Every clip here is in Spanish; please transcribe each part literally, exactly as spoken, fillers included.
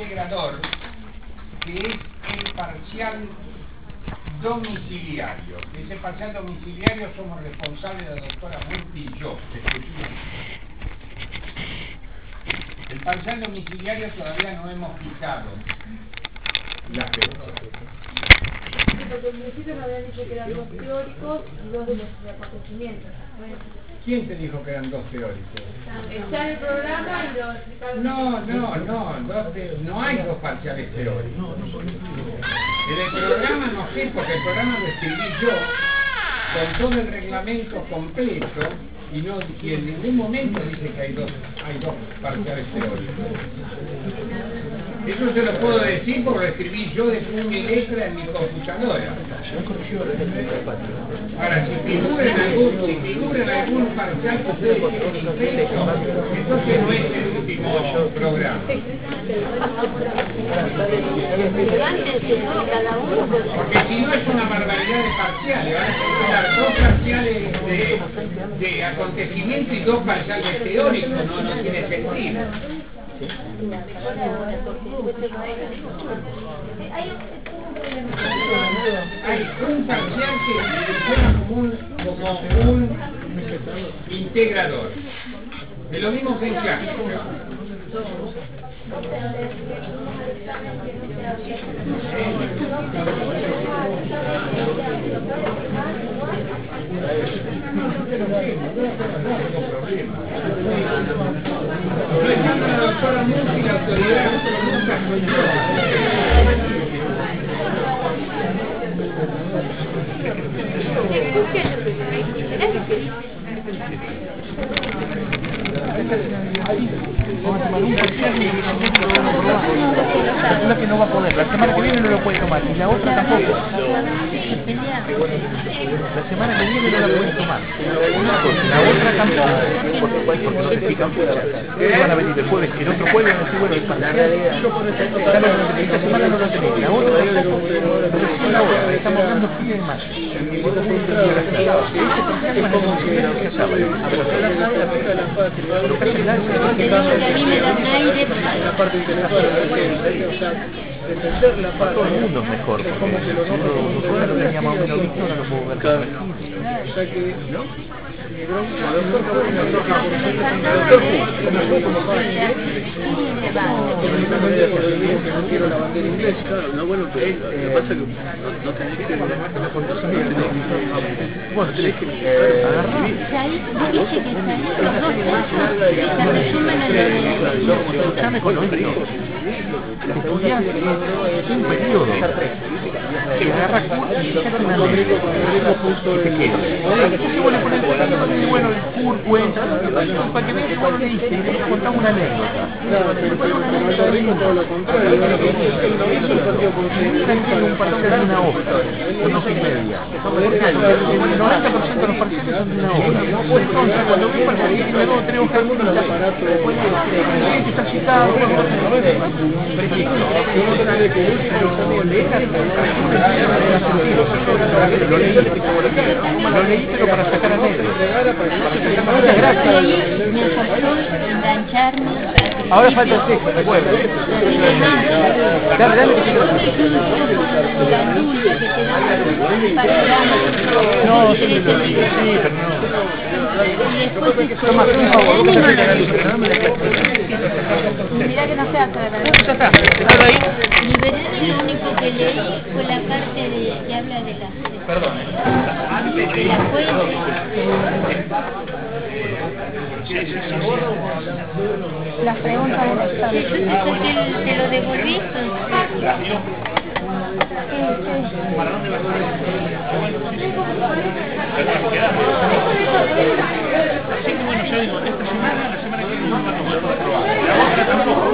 integrador, que es el parcial domiciliario. Ese parcial domiciliario somos responsables de la doctora Murphy y yo, exclusivamente. El parcial domiciliario todavía no hemos fijado la fecha. Porque en principio me habían dicho que eran dos teóricos y dos de los acontecimientos. ¿Quién te dijo que eran dos teóricos? Está en el programa y lo explicaron. No, no, no, dos te... no hay dos parciales teóricos. En el programa no sé, porque el programa lo escribí yo con todo el reglamento completo y, no, y en ningún momento dice que hay dos, hay dos parciales teóricos. Eso se lo puedo decir porque lo escribí yo de puño y letra en mi computadora. Ahora, si figura en algún, si figura en algún parcial que ustedes tienen impreso, entonces no es el último programa. Porque si no es una barbaridad de parciales, van a figurar dos parciales de, de acontecimiento y dos parciales teóricos, no, no tiene sentido. Hay un parcial que funciona como un, como un integrador, de lo mismo que en clásica. No es tanto la doctora Murphy la autoridad, pero nunca soy yo. Vamos a tomar un parcial y una que no va a poder. La semana que viene no lo puede tomar y la otra tampoco. La semana que viene no la puede tomar. La otra tampoco. Porque no se fijan fechas. Van a venir el jueves y el otro jueves van a decir, bueno, el parcial. Esta semana no lo tenéis. La otra tampoco. Recién la otra. Estamos dando frío en mayo. Ese parcial es como si no se casaba. Pero casi nada se va a quedar. A mí me da un aire la parte intelectual, o sea, defender la parte. Todo el mundo es mejor, porque si uno lo tenía más o menos visto, ahora lo puedo ver con fresquísimo. O sea que, ¿no? Mi bronca, el doctor Cabrini, el doctor Cabrini, como fácil. Únicamente por el mismo que no quiero la bandera inglesa. Claro, no, bueno, pero lo que pasa es que no, no tenés que... Bueno, tenés que agarrar. Said, viste que Said, los dos cursos se resumen en lo de... Escuchame con esto. Estudiás un periodo que agarra curso y saca una ley y te queda. Entonces vos le pones el bueno, el curso, cuenta, para que veas cómo le dice y le contamos una anécdota. Claro, pero en Puerto Rico todo lo contrario. Eso el partido político un parcial de una hoja, una hoja y media. El noventa por ciento de los parciales son de una hoja. Entonces, cuando un parcial tiene dos o tres hojas distintas, después el siguiente está citado, preciso. Pero leer lo leí, pero para sacar anécdotas. Muchas gracias. Me faltó engancharme. Ahora falta el texto, recuerda. Dale, dale que te lo No, sí, sí, pero no. Y después Toma, un favor, vos te la luz. mirá que no se hace de verdad. Ya está, ¿estás ahí? Mi verano lo único que leí fue la parte de, que habla de las Perdón. de la fuente. Las preguntas de la historia. Entonces, ¿por qué te lo devolví? ¿Para dónde vas a ir? Así que bueno, yo digo, esta semana, la semana que viene no va a tomar. La otra tampoco.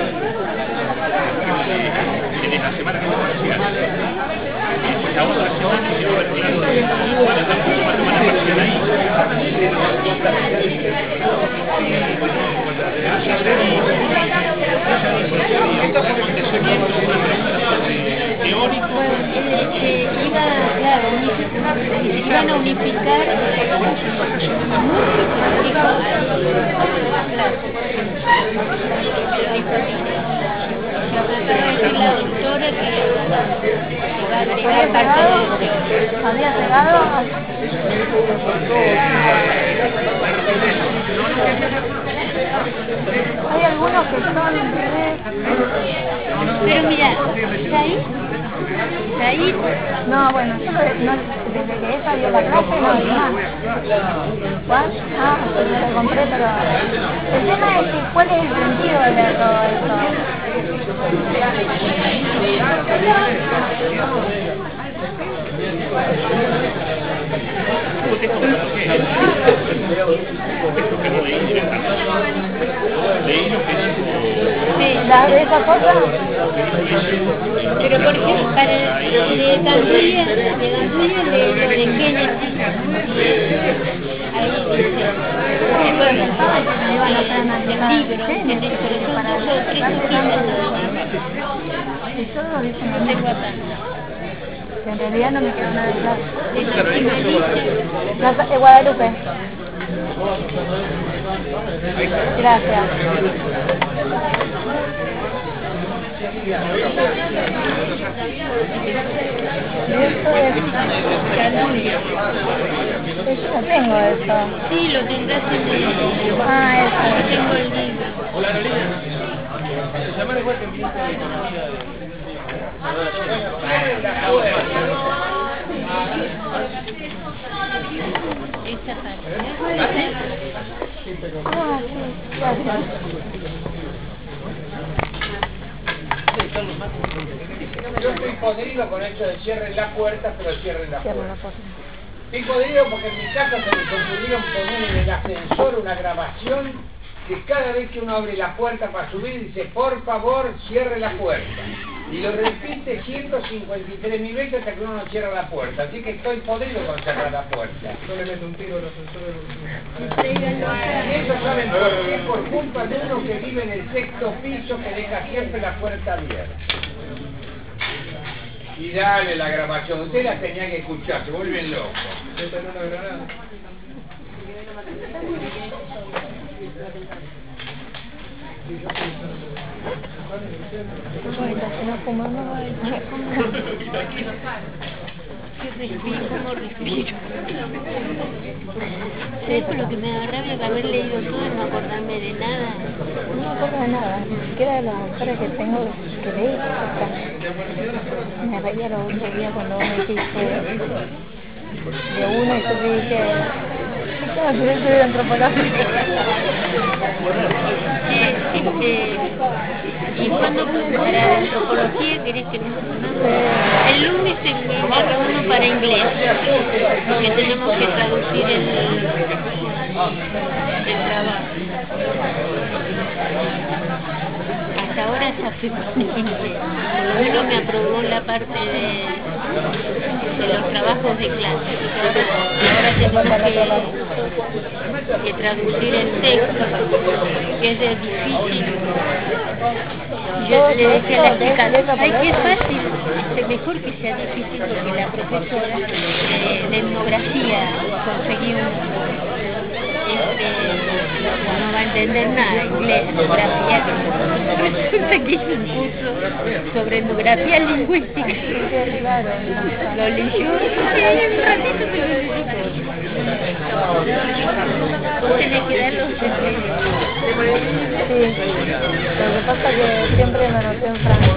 Tienes la semana que viene parcial. Después la otra semana que va a haber clase de bueno, tampoco va a tomar la parcial ahí. Así seguís. Estos acontecimientos son teóricos. Que iba, claro, iban a unificar muchos teóricos. agregar parte del teórico. Había llegado a... Hay algunos que son re... Pero mira, ¿ahí? ¿Ahí? No, bueno, yo lo de- no, desde que ella dio la clase no vi más. ¿Cuál? Ah, pues me lo compré, pero... El tema es que cuál es el sentido de todo esto. Sí, ¿La de esa cosa? pero por ejemplo, para el de Gandulia, de Gandulia le lo de Kennedy. Ahí dice, Sí, pero yo estaba que me iban a hacer una el llamada de libro, tenis, pero son para dos o tres hojitas nada más. y todo dicen No lo tengo mismo. acá. Que en realidad no me quedó nada de clase. De la Simelita. La de Guadalupe. Gracias. Y esto es... Gandulia. Yo no tengo eso. Sí, lo tendrás en el... Ah, Yo eso. tengo el libro. Esta parte. Ah, sí, gracias. Yo estoy podrido con esto de cierren la puerta, pero cierren la Cierro puerta. la puerta. Estoy podrido porque en mi casa se me ocurrieron poner en el ascensor una grabación que cada vez que uno abre la puerta para subir dice, por favor, cierre la puerta. Y lo repite ciento cincuenta y tres mil veces hasta que uno no cierra la puerta. Así que estoy podrido con cerrar la puerta. Yo le meto un tiro al ascensor. Y eso saben por qué, por culpa de uno que vive en el sexto piso que deja siempre la puerta abierta. Y dale la grabación, usted la tenía que escuchar, se vuelven locos. Meten una granada. Bueno, si no fumamos, Qué respiro, cómo respiro. ¿Sabes por lo que me da rabia? Que haber leído todo y no acordarme de nada. no me acuerdo de nada, ni siquiera de los autores que tengo que leer. O sea, me reía los otros días cuando vos me dijiste de uno y yo te dije, ¿qué tengo que estudiar antropología? Eh, eh, ¿Y cuándo para antropología querés que nos pongamos? El lunes se me agarra uno para inglés, porque tenemos que traducir el, el trabajo. Hasta ahora ya fui con inglés, por lo menos me aprobó la parte de, de los trabajos de clase. Ahora tenemos que, que traducir el texto, que es de difícil. Yo le decía a la chica, ay, qué fácil, es mejor que sea difícil porque la profesora de, de etnografía conseguí un, este, no va a entender nada, inglés, etnografía, resulta que hizo un curso sobre etnografía lingüística. Claro, Lo leyó, sí, en un ratito se lo leyó todo. Vos tenés que dar los ejemplos. sí. Lo que pasa es que siempre me noté en francés.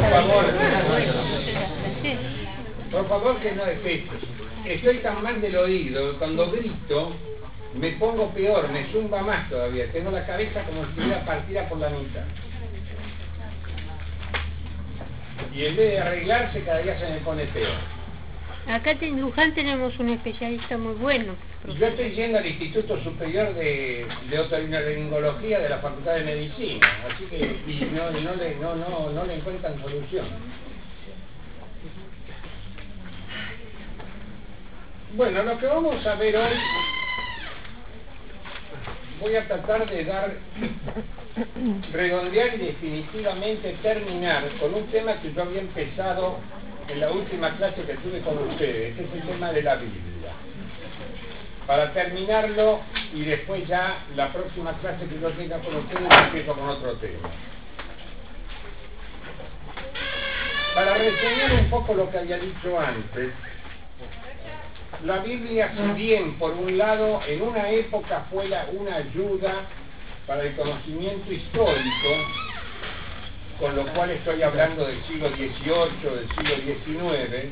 Por favor que no es esto. Estoy tan mal del oído, cuando grito me pongo peor, me zumba más todavía. Tengo la cabeza como si estuviera partida por la mitad. Y en vez de arreglarse cada día se me pone peor. Acá en Luján tenemos un especialista muy bueno. Y yo estoy yendo al Instituto Superior de, de Otorrinolaringología de la Facultad de Medicina, así que y no, no, le, no, no, no le encuentran solución. Bueno, lo que vamos a ver hoy, voy a tratar de dar, redondear y definitivamente terminar con un tema que yo había empezado en la última clase que tuve con ustedes, que es el tema de la Biblia. Para terminarlo y después ya la próxima clase que yo tenga con ustedes empiezo con otro tema. Para reseñar un poco lo que había dicho antes, la Biblia, si bien por un lado en una época fue la- una ayuda para el conocimiento histórico, con lo cual estoy hablando del siglo dieciocho, del siglo diecinueve,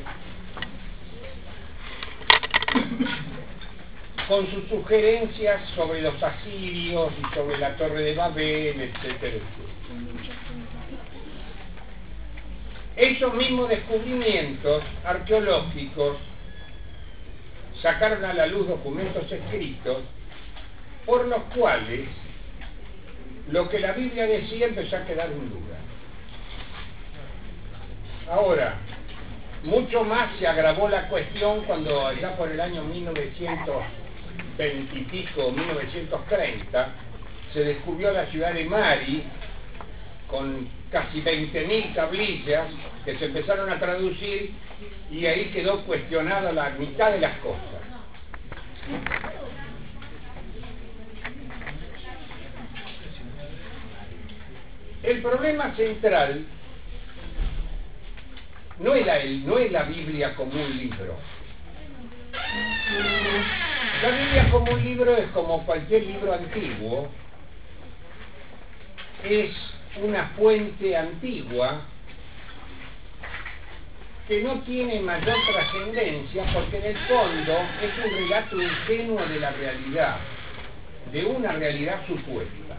con sus sugerencias sobre los asirios y sobre la Torre de Babel, etcétera, etcétera. Esos mismos descubrimientos arqueológicos sacaron a la luz documentos escritos por los cuales lo que la Biblia decía empezó a quedar en duda. Ahora, mucho más se agravó la cuestión cuando allá por el año mil novecientos veinte y pico, mil novecientos treinta, se descubrió la ciudad de Mari con casi veinte mil tablillas que se empezaron a traducir, y ahí quedó cuestionada la mitad de las cosas. El problema central no es la, no es la Biblia como un libro. La Biblia como un libro es como cualquier libro antiguo, es una fuente antigua que no tiene mayor trascendencia porque en el fondo es un relato ingenuo de la realidad, de una realidad supuesta.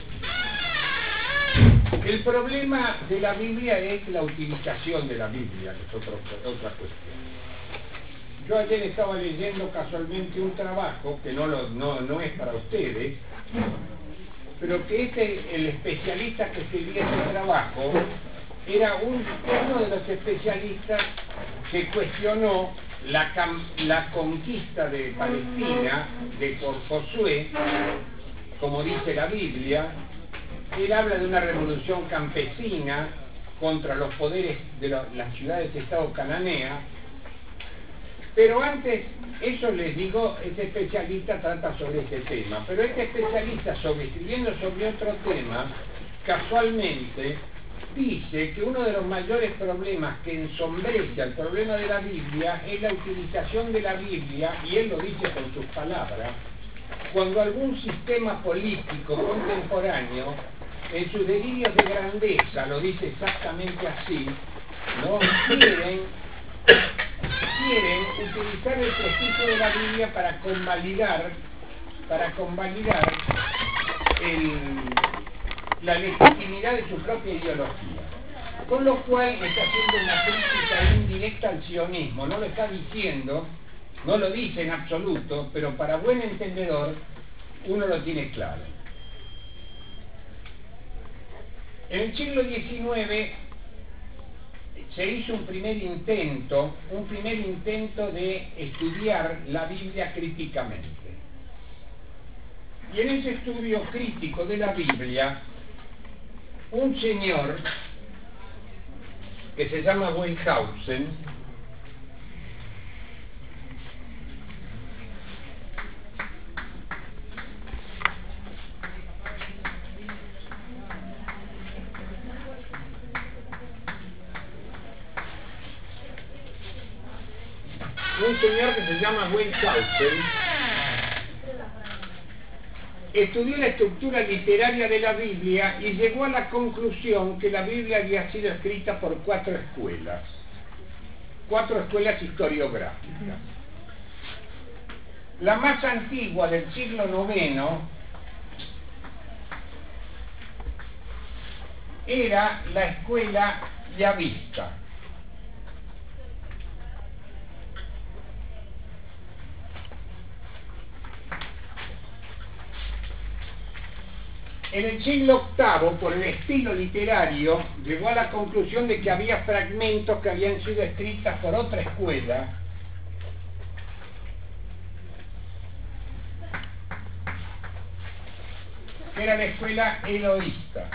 El problema de la Biblia es la utilización de la Biblia, que es otro, otra cuestión. Yo ayer estaba leyendo casualmente un trabajo, que no, lo, no, no es para ustedes, pero que este, el especialista que escribía este trabajo era un, uno de los especialistas que cuestionó la, la conquista de Palestina de por Josué, como dice la Biblia. Él habla de una revolución campesina contra los poderes de la, las ciudades-estado cananeas, pero antes, eso les digo, este especialista trata sobre este tema, pero este especialista, sobre, escribiendo sobre otro tema, casualmente dice que uno de los mayores problemas que ensombrece al problema de la Biblia es la utilización de la Biblia, y él lo dice con sus palabras, cuando algún sistema político contemporáneo, en sus delirios de grandeza, lo dice exactamente así, ¿no? quieren, quieren utilizar el prestigio de la Biblia para convalidar, para convalidar el, la legitimidad de su propia ideología. Con lo cual está haciendo una crítica indirecta al sionismo, no lo está diciendo, no lo dice en absoluto, pero para buen entendedor uno lo tiene claro. En el siglo diecinueve se hizo un primer intento, un primer intento de estudiar la Biblia críticamente. Y en ese estudio crítico de la Biblia, un señor que se llama Wellhausen, un señor que se llama Wellhausen, estudió la estructura literaria de la Biblia y llegó a la conclusión que la Biblia había sido escrita por cuatro escuelas, cuatro escuelas historiográficas. La más antigua, del siglo noveno, era la escuela yavista. En el siglo octavo, por el estilo literario, llegó a la conclusión de que había fragmentos que habían sido escritos por otra escuela, que era la escuela eloísta.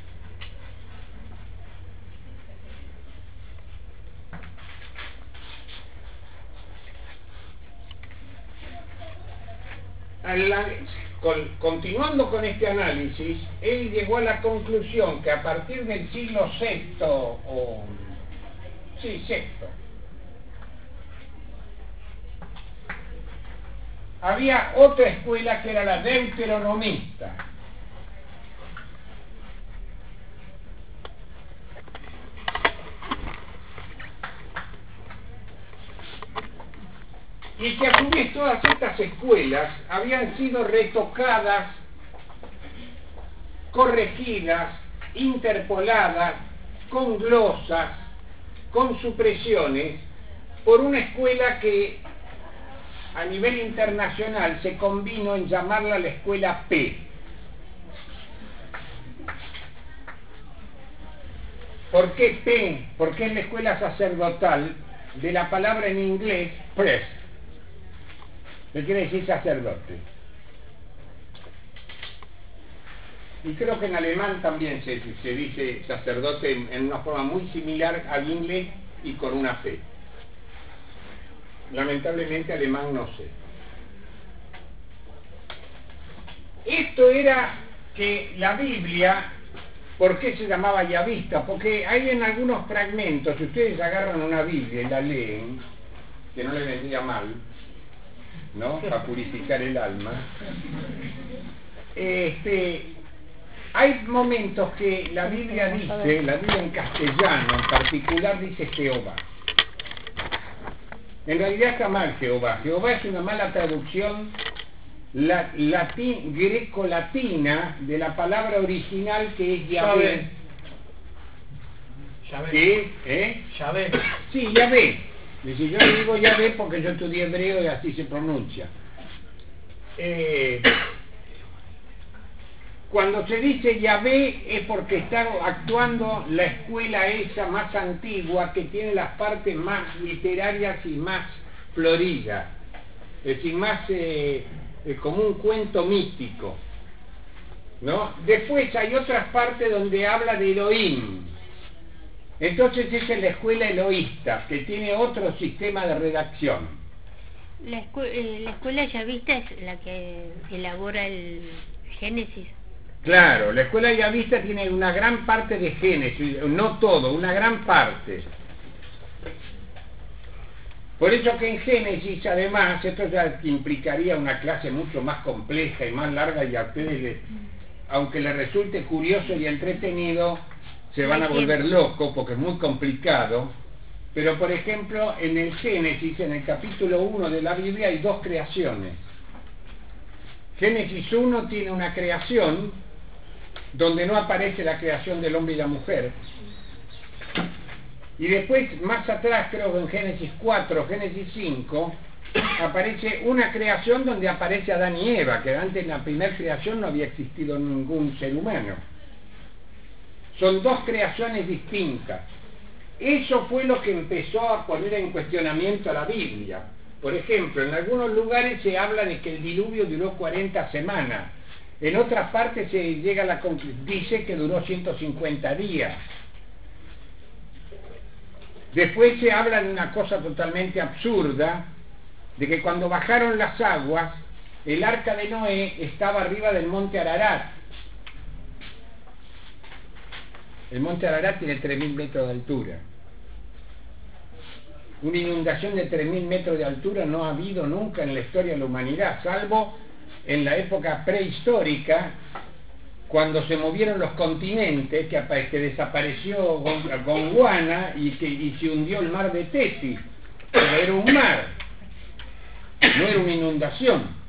La, con, continuando con este análisis, él llegó a la conclusión que a partir del siglo sexto o Sí, sexto. Había otra escuela que era la deuteronomista. Y que a su vez todas estas escuelas habían sido retocadas, corregidas, interpoladas, con glosas, con supresiones, por una escuela que a nivel internacional se convino en llamarla la escuela P. ¿Por qué P? Porque es la escuela sacerdotal de la palabra en inglés priest, que quiere decir sacerdote. Y creo que en alemán también se, se dice sacerdote en, en una forma muy similar al inglés y con una P. Lamentablemente alemán no sé. Esto era que la Biblia, ¿por qué se llamaba yavista? Porque hay en algunos fragmentos, si ustedes agarran una Biblia y la leen, que no le vendría mal, ¿no? Para purificar el alma. Este, hay momentos que la Biblia dice, la Biblia en castellano en particular dice Jehová. En realidad está mal Jehová. Jehová es una mala traducción la, latín, greco-latina de la palabra original que es Yahvé. Yahvé. ¿Qué? ¿Eh? Yahvé. Sí, Yahvé. Dice, yo le digo Yahvé porque yo estudié hebreo y así se pronuncia. Eh, cuando se dice Yahvé es porque está actuando la escuela esa más antigua que tiene las partes más literarias y más floridas, es decir, más eh, eh, como un cuento místico, ¿no? Después hay otras partes donde habla de Elohim. Entonces esa es la escuela eloísta, que tiene otro sistema de redacción. La, escu eh, la escuela yavista es la que elabora el Génesis. Claro, la escuela yavista tiene una gran parte de Génesis, no todo, una gran parte. Por eso que en Génesis, además, esto ya implicaría una clase mucho más compleja y más larga, y a ustedes, les, aunque les resulte curioso y entretenido, se van a volver locos porque es muy complicado. Pero, por ejemplo, en el Génesis, en el capítulo uno de la Biblia, hay dos creaciones. Génesis uno tiene una creación donde no aparece la creación del hombre y la mujer. Y después, más atrás, creo que en Génesis cuatro, Génesis cinco, aparece una creación donde aparece Adán y Eva, que antes en la primera creación no había existido ningún ser humano. Son dos creaciones distintas. Eso fue lo que empezó a poner en cuestionamiento a la Biblia. Por ejemplo, en algunos lugares se habla de que el diluvio duró cuarenta semanas. En otras partes se llega a la conclusión, dice que duró ciento cincuenta días. Después se habla de una cosa totalmente absurda, de que cuando bajaron las aguas, el arca de Noé estaba arriba del monte Ararat. El monte Ararat tiene tres mil metros de altura. Una inundación de tres mil metros de altura no ha habido nunca en la historia de la humanidad, salvo en la época prehistórica, cuando se movieron los continentes, que, que desapareció Gondwana y, que, y se hundió el mar de Tetis. Pero era un mar, no era una inundación.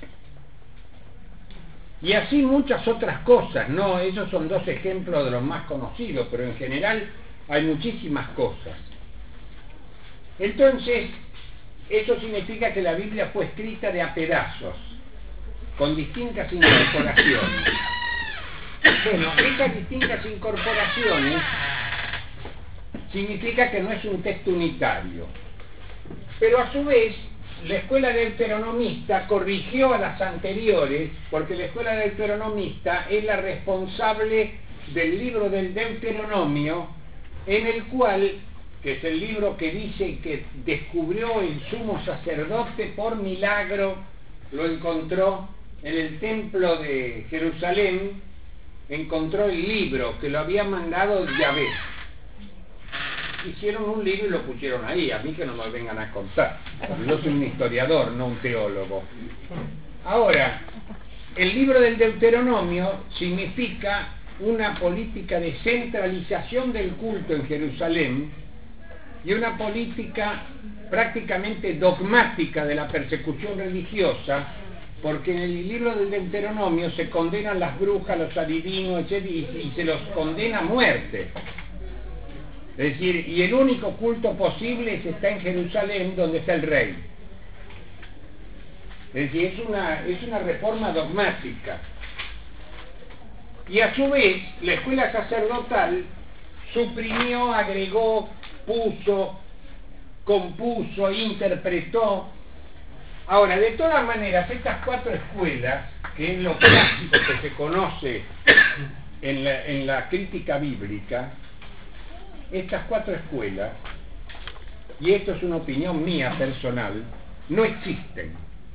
Y así muchas otras cosas, ¿no? Esos son dos ejemplos de los más conocidos, pero en general hay muchísimas cosas. Entonces, eso significa que la Biblia fue escrita de a pedazos, con distintas incorporaciones. Bueno, esas distintas incorporaciones significa que no es un texto unitario. Pero a su vez, la escuela deuteronomista corrigió a las anteriores, porque la escuela deuteronomista es la responsable del libro del Deuteronomio, en el cual, que es el libro que dice que descubrió el sumo sacerdote por milagro, lo encontró en el templo de Jerusalén, encontró el libro que lo había mandado Yahvé. hicieron un libro y lo pusieron ahí, a mí que no me vengan a contar. Yo soy un historiador, no un teólogo. Ahora, el libro del Deuteronomio significa una política de centralización del culto en Jerusalén y una política prácticamente dogmática de la persecución religiosa, porque en el libro del Deuteronomio se condenan las brujas, los adivinos, etcétera, y, y se los condena a muerte. Es decir, y el único culto posible es está en Jerusalén, donde está el rey. Es decir, es una, es una reforma dogmática. Y a su vez, la escuela sacerdotal suprimió, agregó, puso, compuso, interpretó. Ahora, de todas maneras, estas cuatro escuelas, que es lo clásico que se conoce en la, en la crítica bíblica, estas cuatro escuelas, y esto es una opinión mía personal, no existen.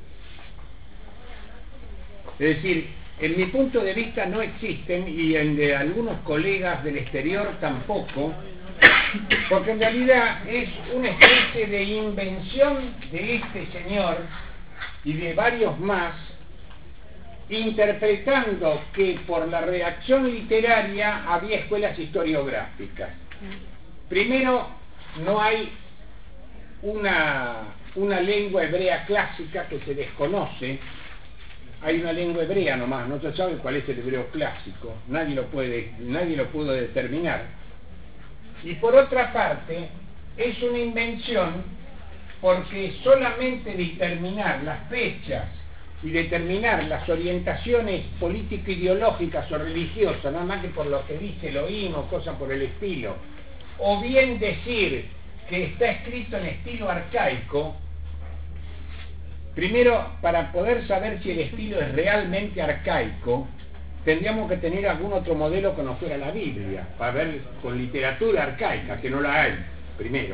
Es decir, en mi punto de vista no existen, y en de algunos colegas del exterior tampoco, porque en realidad es una especie de invención de este señor y de varios más, interpretando que por la redacción literaria había escuelas historiográficas. Primero, no hay una, una lengua hebrea clásica que se desconoce. Hay una lengua hebrea nomás, no se sabe cuál es el hebreo clásico, nadie lo puede, nadie lo pudo determinar. Y por otra parte, es una invención porque solamente determinar las fechas y determinar las orientaciones político-ideológicas o religiosas, nada más que por lo que dice Elohim o cosas por el estilo, o bien decir que está escrito en estilo arcaico. Primero, para poder saber si el estilo es realmente arcaico, tendríamos que tener algún otro modelo que no fuera la Biblia, para ver con literatura arcaica, que no la hay, primero.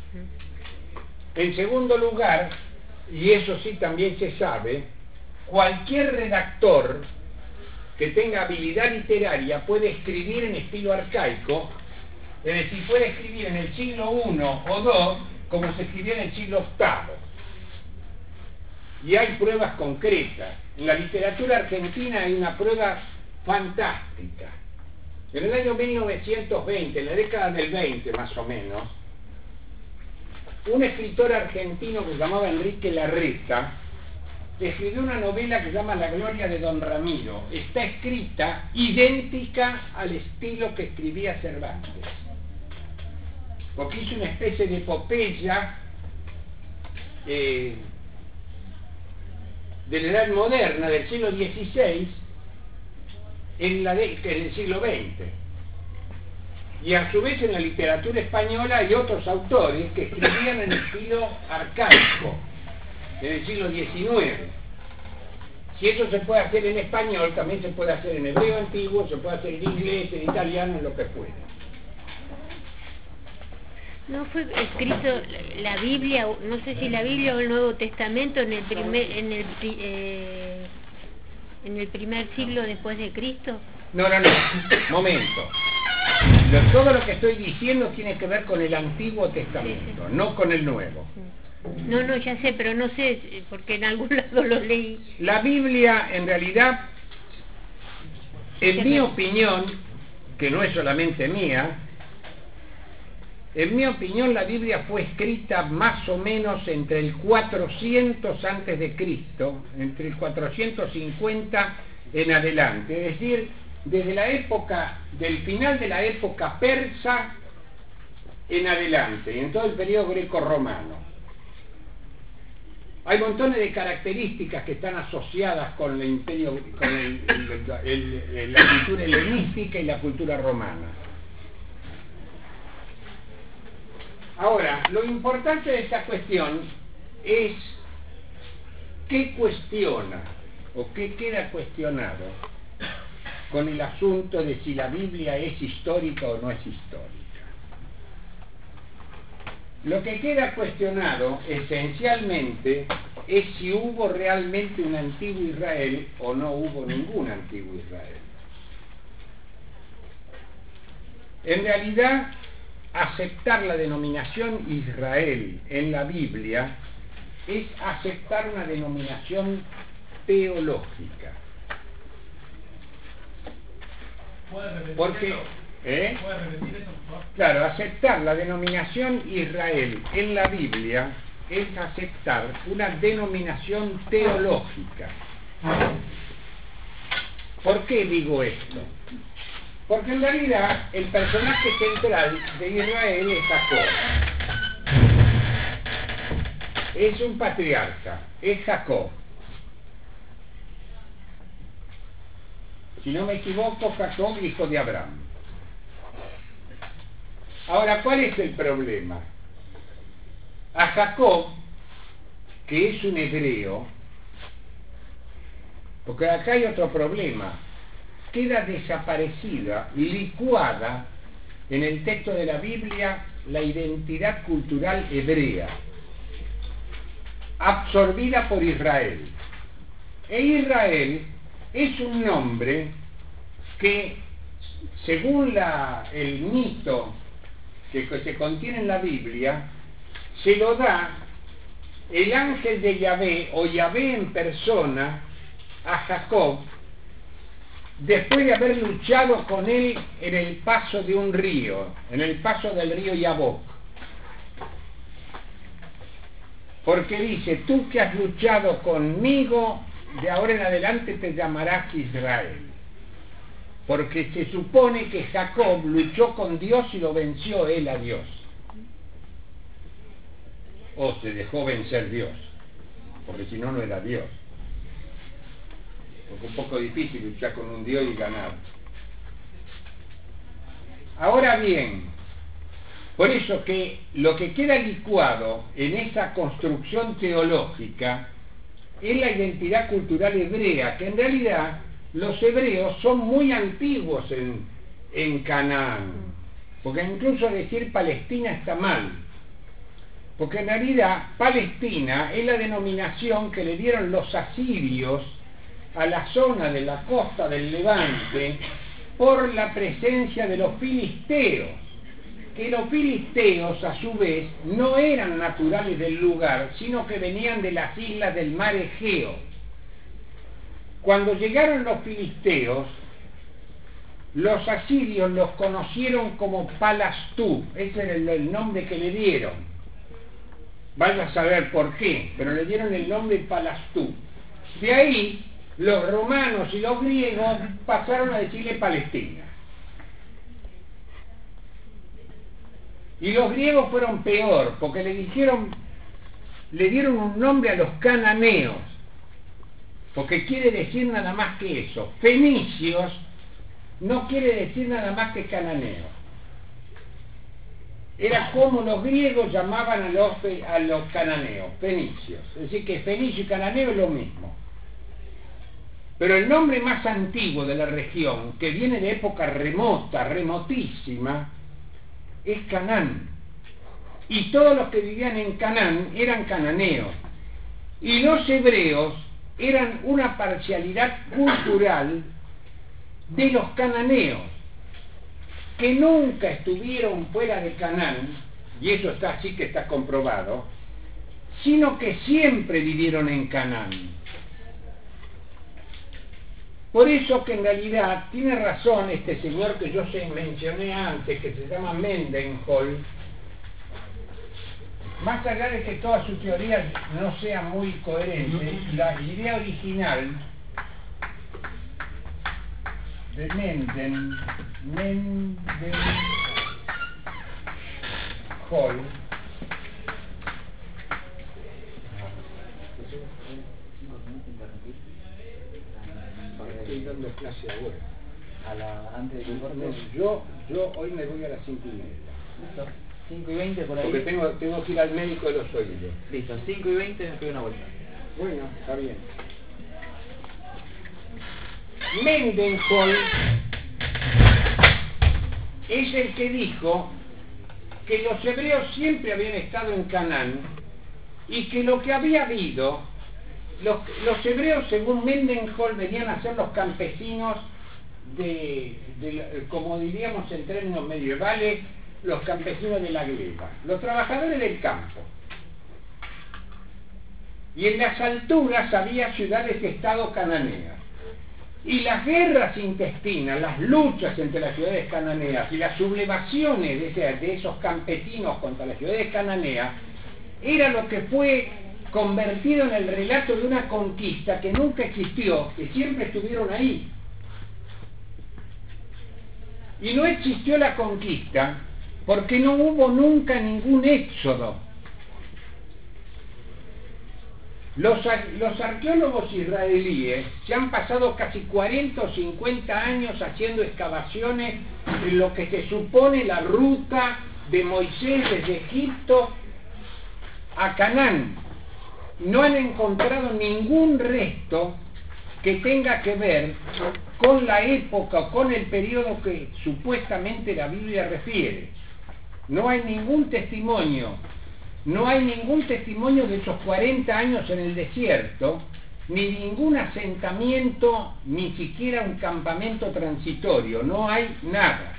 En segundo lugar, y eso sí también se sabe, cualquier redactor que tenga habilidad literaria puede escribir en estilo arcaico, es decir, puede escribir en el siglo primero o dos como se escribía en el siglo octavo. Y hay pruebas concretas. En la literatura argentina hay una prueba fantástica. En el año mil novecientos veinte, en la década del veinte más o menos, un escritor argentino que se llamaba Enrique Larreta escribió una novela que se llama La Gloria de Don Ramiro. Está escrita idéntica al estilo que escribía Cervantes, porque hizo una especie de epopeya eh, de la edad moderna, del siglo dieciséis, en, la de, en el siglo veinte. Y a su vez en la literatura española hay otros autores que escribían en estilo arcaico, en el siglo diecinueve. Si eso se puede hacer en español, también se puede hacer en hebreo antiguo, se puede hacer en inglés, en italiano, en lo que fuera. ¿No fue escrito la Biblia, no sé si la Biblia o el Nuevo Testamento en el primer, en el, eh, en el primer siglo después de Cristo? No, no, no, momento. Lo, todo lo que estoy diciendo tiene que ver con el Antiguo Testamento, sí, sí. No con el Nuevo. No, no, ya sé, pero no sé, porque en algún lado lo leí. La Biblia, en realidad, en mi opinión, que no es solamente mía, en mi opinión la Biblia fue escrita más o menos entre el cuatrocientos antes de Cristo, entre el cuatrocientos cincuenta en adelante, es decir, desde la época, del final de la época persa en adelante, y en todo el periodo greco-romano. Hay montones de características que están asociadas con el imperio, con el, el, el, la cultura helenística y la cultura romana. Ahora, lo importante de esta cuestión es qué cuestiona o qué queda cuestionado con el asunto de si la Biblia es histórica o no es histórica. Lo que queda cuestionado esencialmente es si hubo realmente un antiguo Israel o no hubo ningún antiguo Israel. En realidad, aceptar la denominación Israel en la Biblia es aceptar una denominación teológica. Porque, ¿eh? Claro, aceptar la denominación Israel en la Biblia es aceptar una denominación teológica. ¿Por qué digo esto? Porque en realidad el personaje central de Israel es Jacob. Es un patriarca, es Jacob. Si no me equivoco, Jacob, hijo de Abraham. Ahora, ¿cuál es el problema? A Jacob, que es un hebreo, porque acá hay otro problema, queda desaparecida, licuada en el texto de la Biblia la identidad cultural hebrea, absorbida por Israel. E Israel es un nombre que, según la, el mito que, que se contiene en la Biblia, se lo da el ángel de Yahvé, o Yahvé en persona, a Jacob, después de haber luchado con él en el paso de un río, en el paso del río Yabok. Porque dice, tú que has luchado conmigo, de ahora en adelante te llamarás Israel. Porque se supone que Jacob luchó con Dios y lo venció él a Dios. O se dejó vencer Dios, porque si no, no era Dios. Porque es un poco difícil luchar con un Dios y ganar. Ahora bien, por eso que lo que queda licuado en esa construcción teológica es la identidad cultural hebrea, que en realidad los hebreos son muy antiguos en, en Canaán, porque incluso decir Palestina está mal, porque en realidad Palestina es la denominación que le dieron los asirios a la zona de la costa del Levante por la presencia de los filisteos, que los filisteos a su vez no eran naturales del lugar, sino que venían de las islas del mar Egeo. Cuando llegaron los filisteos, los asirios los conocieron como Palastú, ese era el, el nombre que le dieron. Vaya a saber por qué, pero le dieron el nombre Palastú. De ahí, los romanos y los griegos pasaron a decirle Palestina. Y los griegos fueron peor, porque le dijeron, le dieron un nombre a los cananeos, porque quiere decir nada más que eso. Fenicios no quiere decir nada más que cananeo. Era como los griegos llamaban a los, a los cananeos, fenicios. Es decir, que fenicio y cananeo es lo mismo. Pero el nombre más antiguo de la región, que viene de época remota, remotísima, es Canaán. Y todos los que vivían en Canaán eran cananeos. Y los hebreos eran una parcialidad cultural de los cananeos, que nunca estuvieron fuera de Canaán, y eso está así que está comprobado, sino que siempre vivieron en Canaán. Por eso que en realidad tiene razón este señor que yo se mencioné antes, que se llama Mendenhall, más allá de que todas sus teorías no sean muy coherentes, la idea original de Menden, Mendenhall estoy dando clase ahora. A la, antes de corte. Yo, yo hoy me voy a las cinco y media. Listo. cinco y veinte por ahí. Porque tengo, tengo que ir al médico de los oídos. Listo, cinco y veinte me pego una vuelta. Bueno, está bien. Mendenhall es el que dijo que los hebreos siempre habían estado en Canaán y que lo que había habido, los, los hebreos según Mendenhall venían a ser los campesinos de, de, como diríamos en términos medievales, los campesinos de la gleba, los trabajadores del campo. Y en las alturas había ciudades-estado cananeas. Y las guerras intestinas, las luchas entre las ciudades cananeas y las sublevaciones de, ese, de esos campesinos contra las ciudades cananeas, era lo que fue convertido en el relato de una conquista que nunca existió, que siempre estuvieron ahí. Y no existió la conquista porque no hubo nunca ningún éxodo. Los, los arqueólogos israelíes se han pasado casi cuarenta o cincuenta años haciendo excavaciones en lo que se supone la ruta de Moisés desde Egipto a Canaán. No han encontrado ningún resto que tenga que ver con la época o con el periodo que supuestamente la Biblia refiere. No hay ningún testimonio, no hay ningún testimonio de esos cuarenta años en el desierto, ni ningún asentamiento, ni siquiera un campamento transitorio, no hay nada.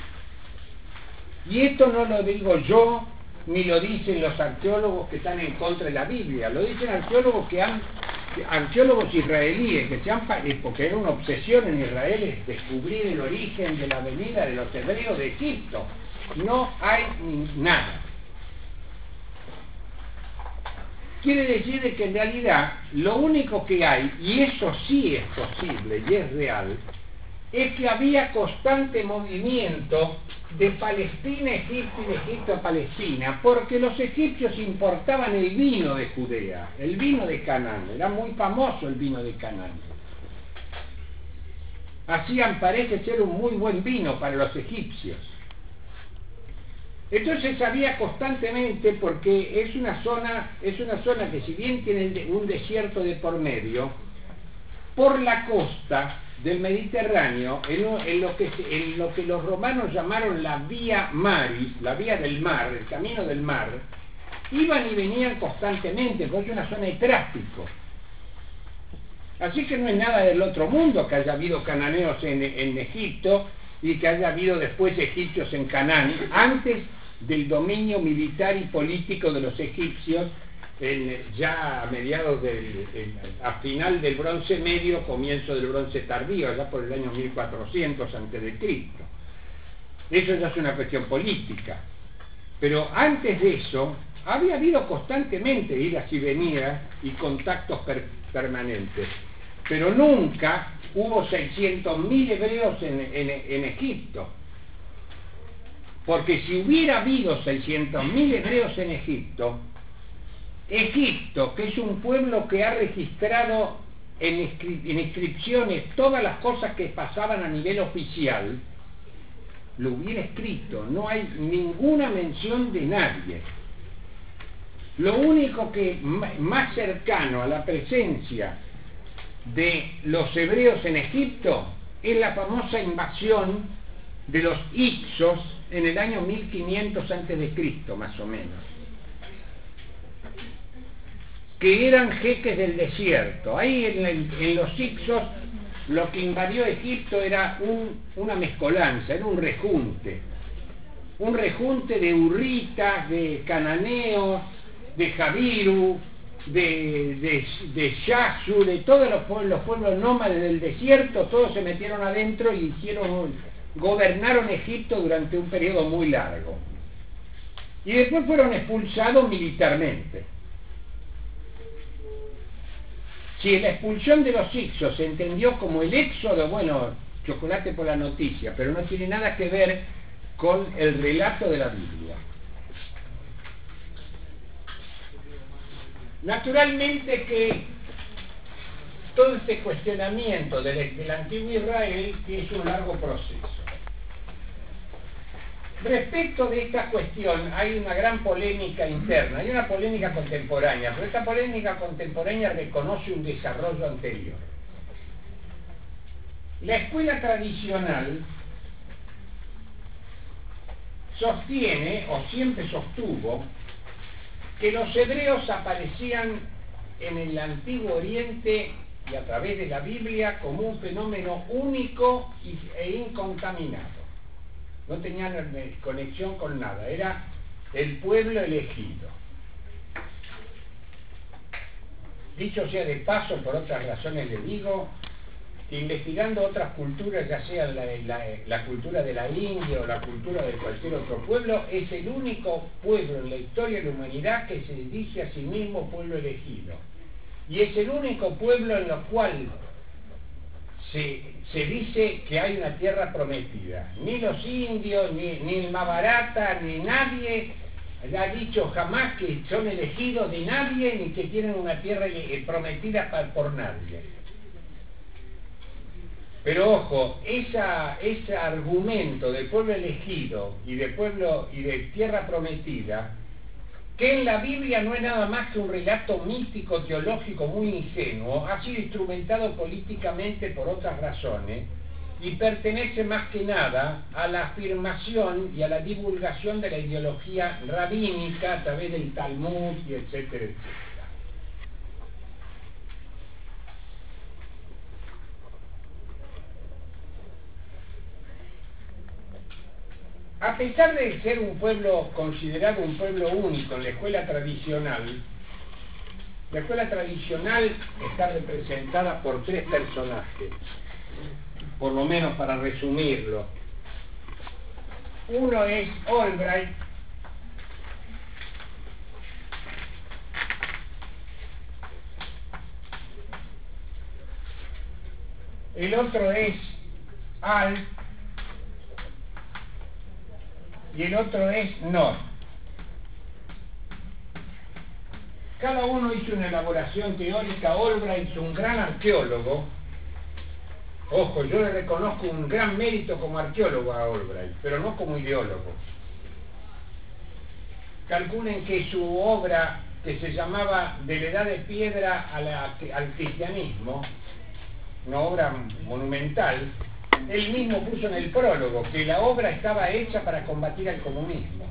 Y esto no lo digo yo, ni lo dicen los arqueólogos que están en contra de la Biblia, lo dicen arqueólogos que han, arqueólogos israelíes, que se han, porque era una obsesión en Israel es descubrir el origen de la venida de los hebreos de Egipto. No hay ni nada. Quiere decir que en realidad lo único que hay, y eso sí es posible y es real, es que había constante movimiento de Palestina a Egipto y de Egipto a Palestina, porque los egipcios importaban el vino de Judea, el vino de Canaán, era muy famoso el vino de Canaán. Hacían, parece ser, un muy buen vino para los egipcios. Entonces había constantemente, porque es una zona, es una zona que si bien tiene un desierto de por medio, por la costa del Mediterráneo, en, en, lo que, en lo que los romanos llamaron la vía maris, la vía del mar, el camino del mar, iban y venían constantemente, porque es una zona de tráfico. Así que no es nada del otro mundo que haya habido cananeos en, en Egipto y que haya habido después egipcios en Canaán, antes del dominio militar y político de los egipcios, en, ya a mediados del, en, a final del bronce medio, comienzo del bronce tardío, ya por el año mil cuatrocientos antes de Cristo. Eso ya es una cuestión política. Pero antes de eso, había habido constantemente idas y venidas y contactos per, permanentes. Pero nunca hubo seiscientos mil hebreos en, en, en Egipto. Porque si hubiera habido seiscientos mil hebreos en Egipto, Egipto, que es un pueblo que ha registrado en, inscri en inscripciones todas las cosas que pasaban a nivel oficial, lo hubiera escrito, no hay ninguna mención de nadie. Lo único que más cercano a la presencia de los hebreos en Egipto es la famosa invasión de los Hicsos en el año mil quinientos antes de Cristo, más o menos, que eran jeques del desierto. Ahí en, el, en los Hicsos lo que invadió Egipto era un, una mezcolanza, era un rejunte, un rejunte de hurritas, de cananeos, de jabiru, de, de, de yasu, de todos los pueblos, los pueblos nómades del desierto, todos se metieron adentro y hicieron un, gobernaron Egipto durante un periodo muy largo. Y después fueron expulsados militarmente. Si la expulsión de los Hicsos se entendió como el éxodo, bueno, chocolate por la noticia, pero no tiene nada que ver con el relato de la Biblia. Naturalmente que todo este cuestionamiento del, del antiguo Israel es un largo proceso. Respecto de esta cuestión hay una gran polémica interna, hay una polémica contemporánea, pero esta polémica contemporánea reconoce un desarrollo anterior. La escuela tradicional sostiene, o siempre sostuvo, que los hebreos aparecían en el Antiguo Oriente y a través de la Biblia como un fenómeno único e incontaminado. no tenían conexión con nada, era el pueblo elegido. Dicho sea de paso, por otras razones les digo, que investigando otras culturas, ya sea la, la, la cultura de la India o la cultura de cualquier otro pueblo, es el único pueblo en la historia de la humanidad que se dice a sí mismo pueblo elegido. Y es el único pueblo en el cual se, se dice que hay una tierra prometida. Ni los indios, ni, ni el Mahabharata, ni nadie ha dicho jamás que son elegidos de nadie, ni que tienen una tierra prometida por nadie. Pero ojo, esa, ese argumento del pueblo elegido y de pueblo y de tierra prometida, que en la Biblia no es nada más que un relato místico teológico muy ingenuo, ha sido instrumentado políticamente por otras razones y pertenece más que nada a la afirmación y a la divulgación de la ideología rabínica a través del Talmud y etcétera, etcétera. A pesar de ser un pueblo considerado un pueblo único en la escuela tradicional, la escuela tradicional está representada por tres personajes, por lo menos para resumirlo. Uno es Albright, el otro es Al, y el otro es North. Cada uno hizo una elaboración teórica. Albright es un gran arqueólogo. Ojo, yo le reconozco un gran mérito como arqueólogo a Albright, pero no como ideólogo. Calculen que su obra, que se llamaba De la Edad de Piedra a la, al cristianismo, una obra monumental, él mismo puso en el prólogo que la obra estaba hecha para combatir al comunismo.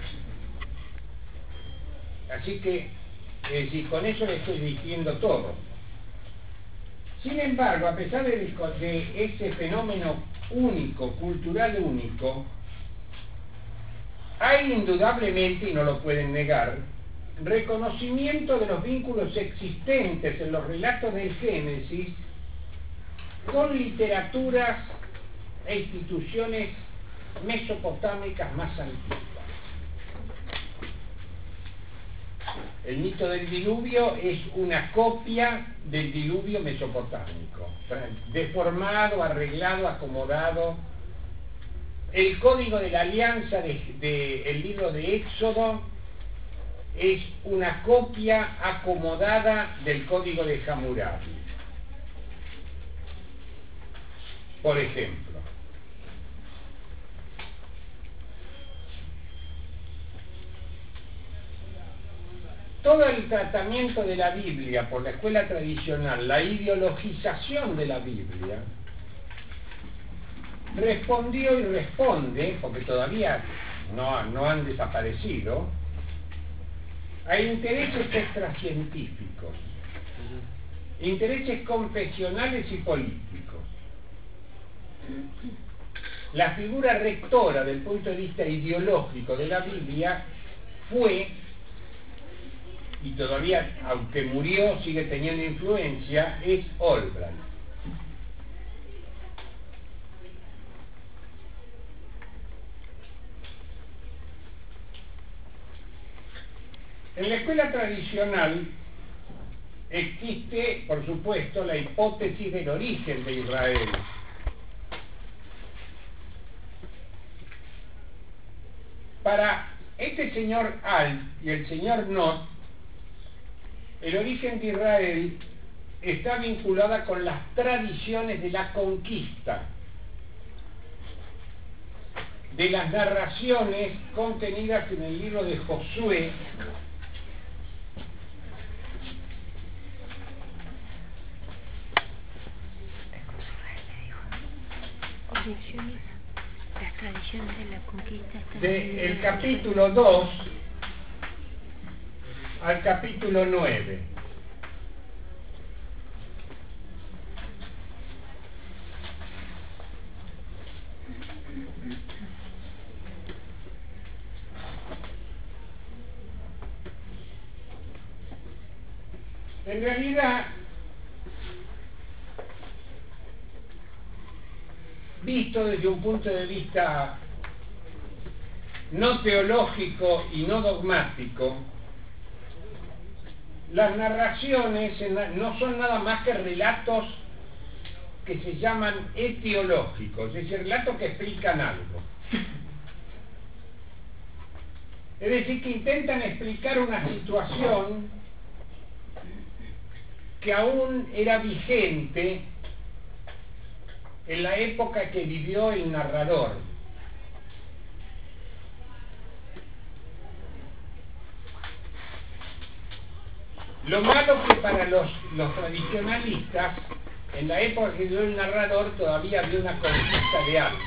Así que, es decir, con eso le estoy diciendo todo. Sin embargo, a pesar de, de ese fenómeno único, cultural único, hay indudablemente, y no lo pueden negar, reconocimiento de los vínculos existentes en los relatos del Génesis con literaturas e instituciones mesopotámicas más antiguas. El mito del diluvio es una copia del diluvio mesopotámico, deformado, arreglado, acomodado. El código de la alianza del de, de libro de Éxodo es una copia acomodada del código de Hammurabi, por ejemplo. Todo el tratamiento de la Biblia por la escuela tradicional, la ideologización de la Biblia, respondió y responde, porque todavía no, no han desaparecido, a intereses extracientíficos, intereses confesionales y políticos. La figura rectora del punto de vista ideológico de la Biblia fue, y todavía, aunque murió, sigue teniendo influencia, es Albright. En la escuela tradicional existe, por supuesto, la hipótesis del origen de Israel. Para este señor Al y el señor Not, el origen de Israel está vinculada con las tradiciones de la conquista, de las narraciones contenidas en el libro de Josué, las tradiciones de la conquista están de el capítulo dos al capítulo nueve. En realidad, visto desde un punto de vista no teológico y no dogmático, las narraciones no son nada más que relatos que se llaman etiológicos, es decir, relatos que explican algo. Es decir, que intentan explicar una situación que aún era vigente en la época que vivió el narrador. Lo malo que para los, los tradicionalistas, en la época que vivió el narrador todavía había una conquista de algo.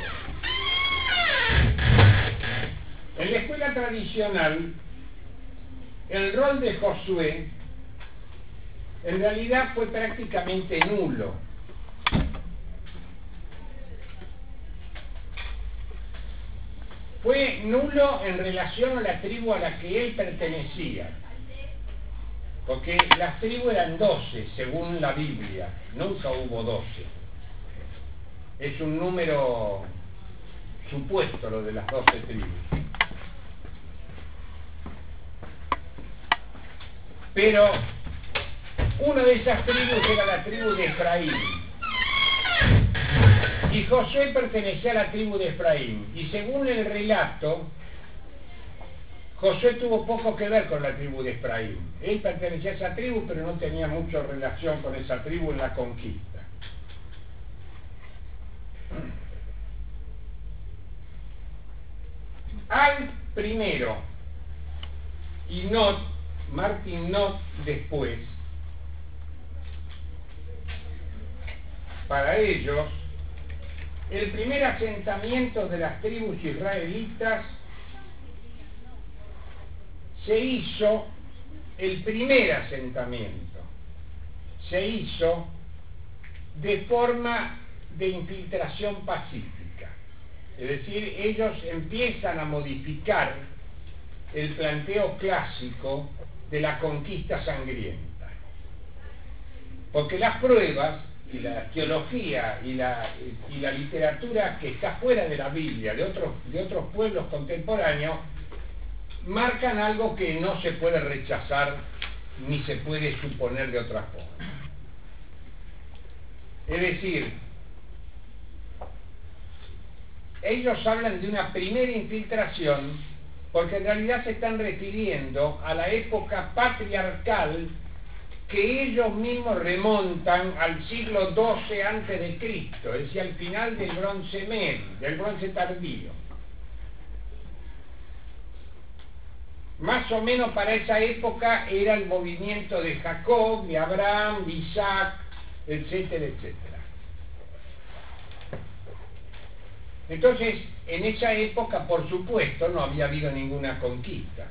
En la escuela tradicional, el rol de Josué en realidad fue prácticamente nulo. Fue nulo en relación a la tribu a la que él pertenecía, porque las tribus eran doce, según la Biblia, nunca hubo doce. Es un número supuesto lo de las doce tribus. Pero una de esas tribus era la tribu de Efraín. Y Josué pertenecía a la tribu de Efraín. Y según el relato, Josué tuvo poco que ver con la tribu de Efraín. Él pertenecía a esa tribu, pero no tenía mucha relación con esa tribu en la conquista. Al primero, y Not, Martin Not después, para ellos, el primer asentamiento de las tribus israelitas se hizo, el primer asentamiento, se hizo de forma de infiltración pacífica. Es decir, ellos empiezan a modificar el planteo clásico de la conquista sangrienta. Porque las pruebas y la teología y la, y la literatura que está fuera de la Biblia, de otros, de otros pueblos contemporáneos, marcan algo que no se puede rechazar ni se puede suponer de otra forma. Es decir, ellos hablan de una primera infiltración porque en realidad se están refiriendo a la época patriarcal que ellos mismos remontan al siglo doce antes de Cristo, es decir, al final del bronce medio, del bronce tardío. Más o menos para esa época era el movimiento de Jacob, de Abraham, de Isaac, etcétera, etcétera. Entonces, en esa época, por supuesto, no había habido ninguna conquista.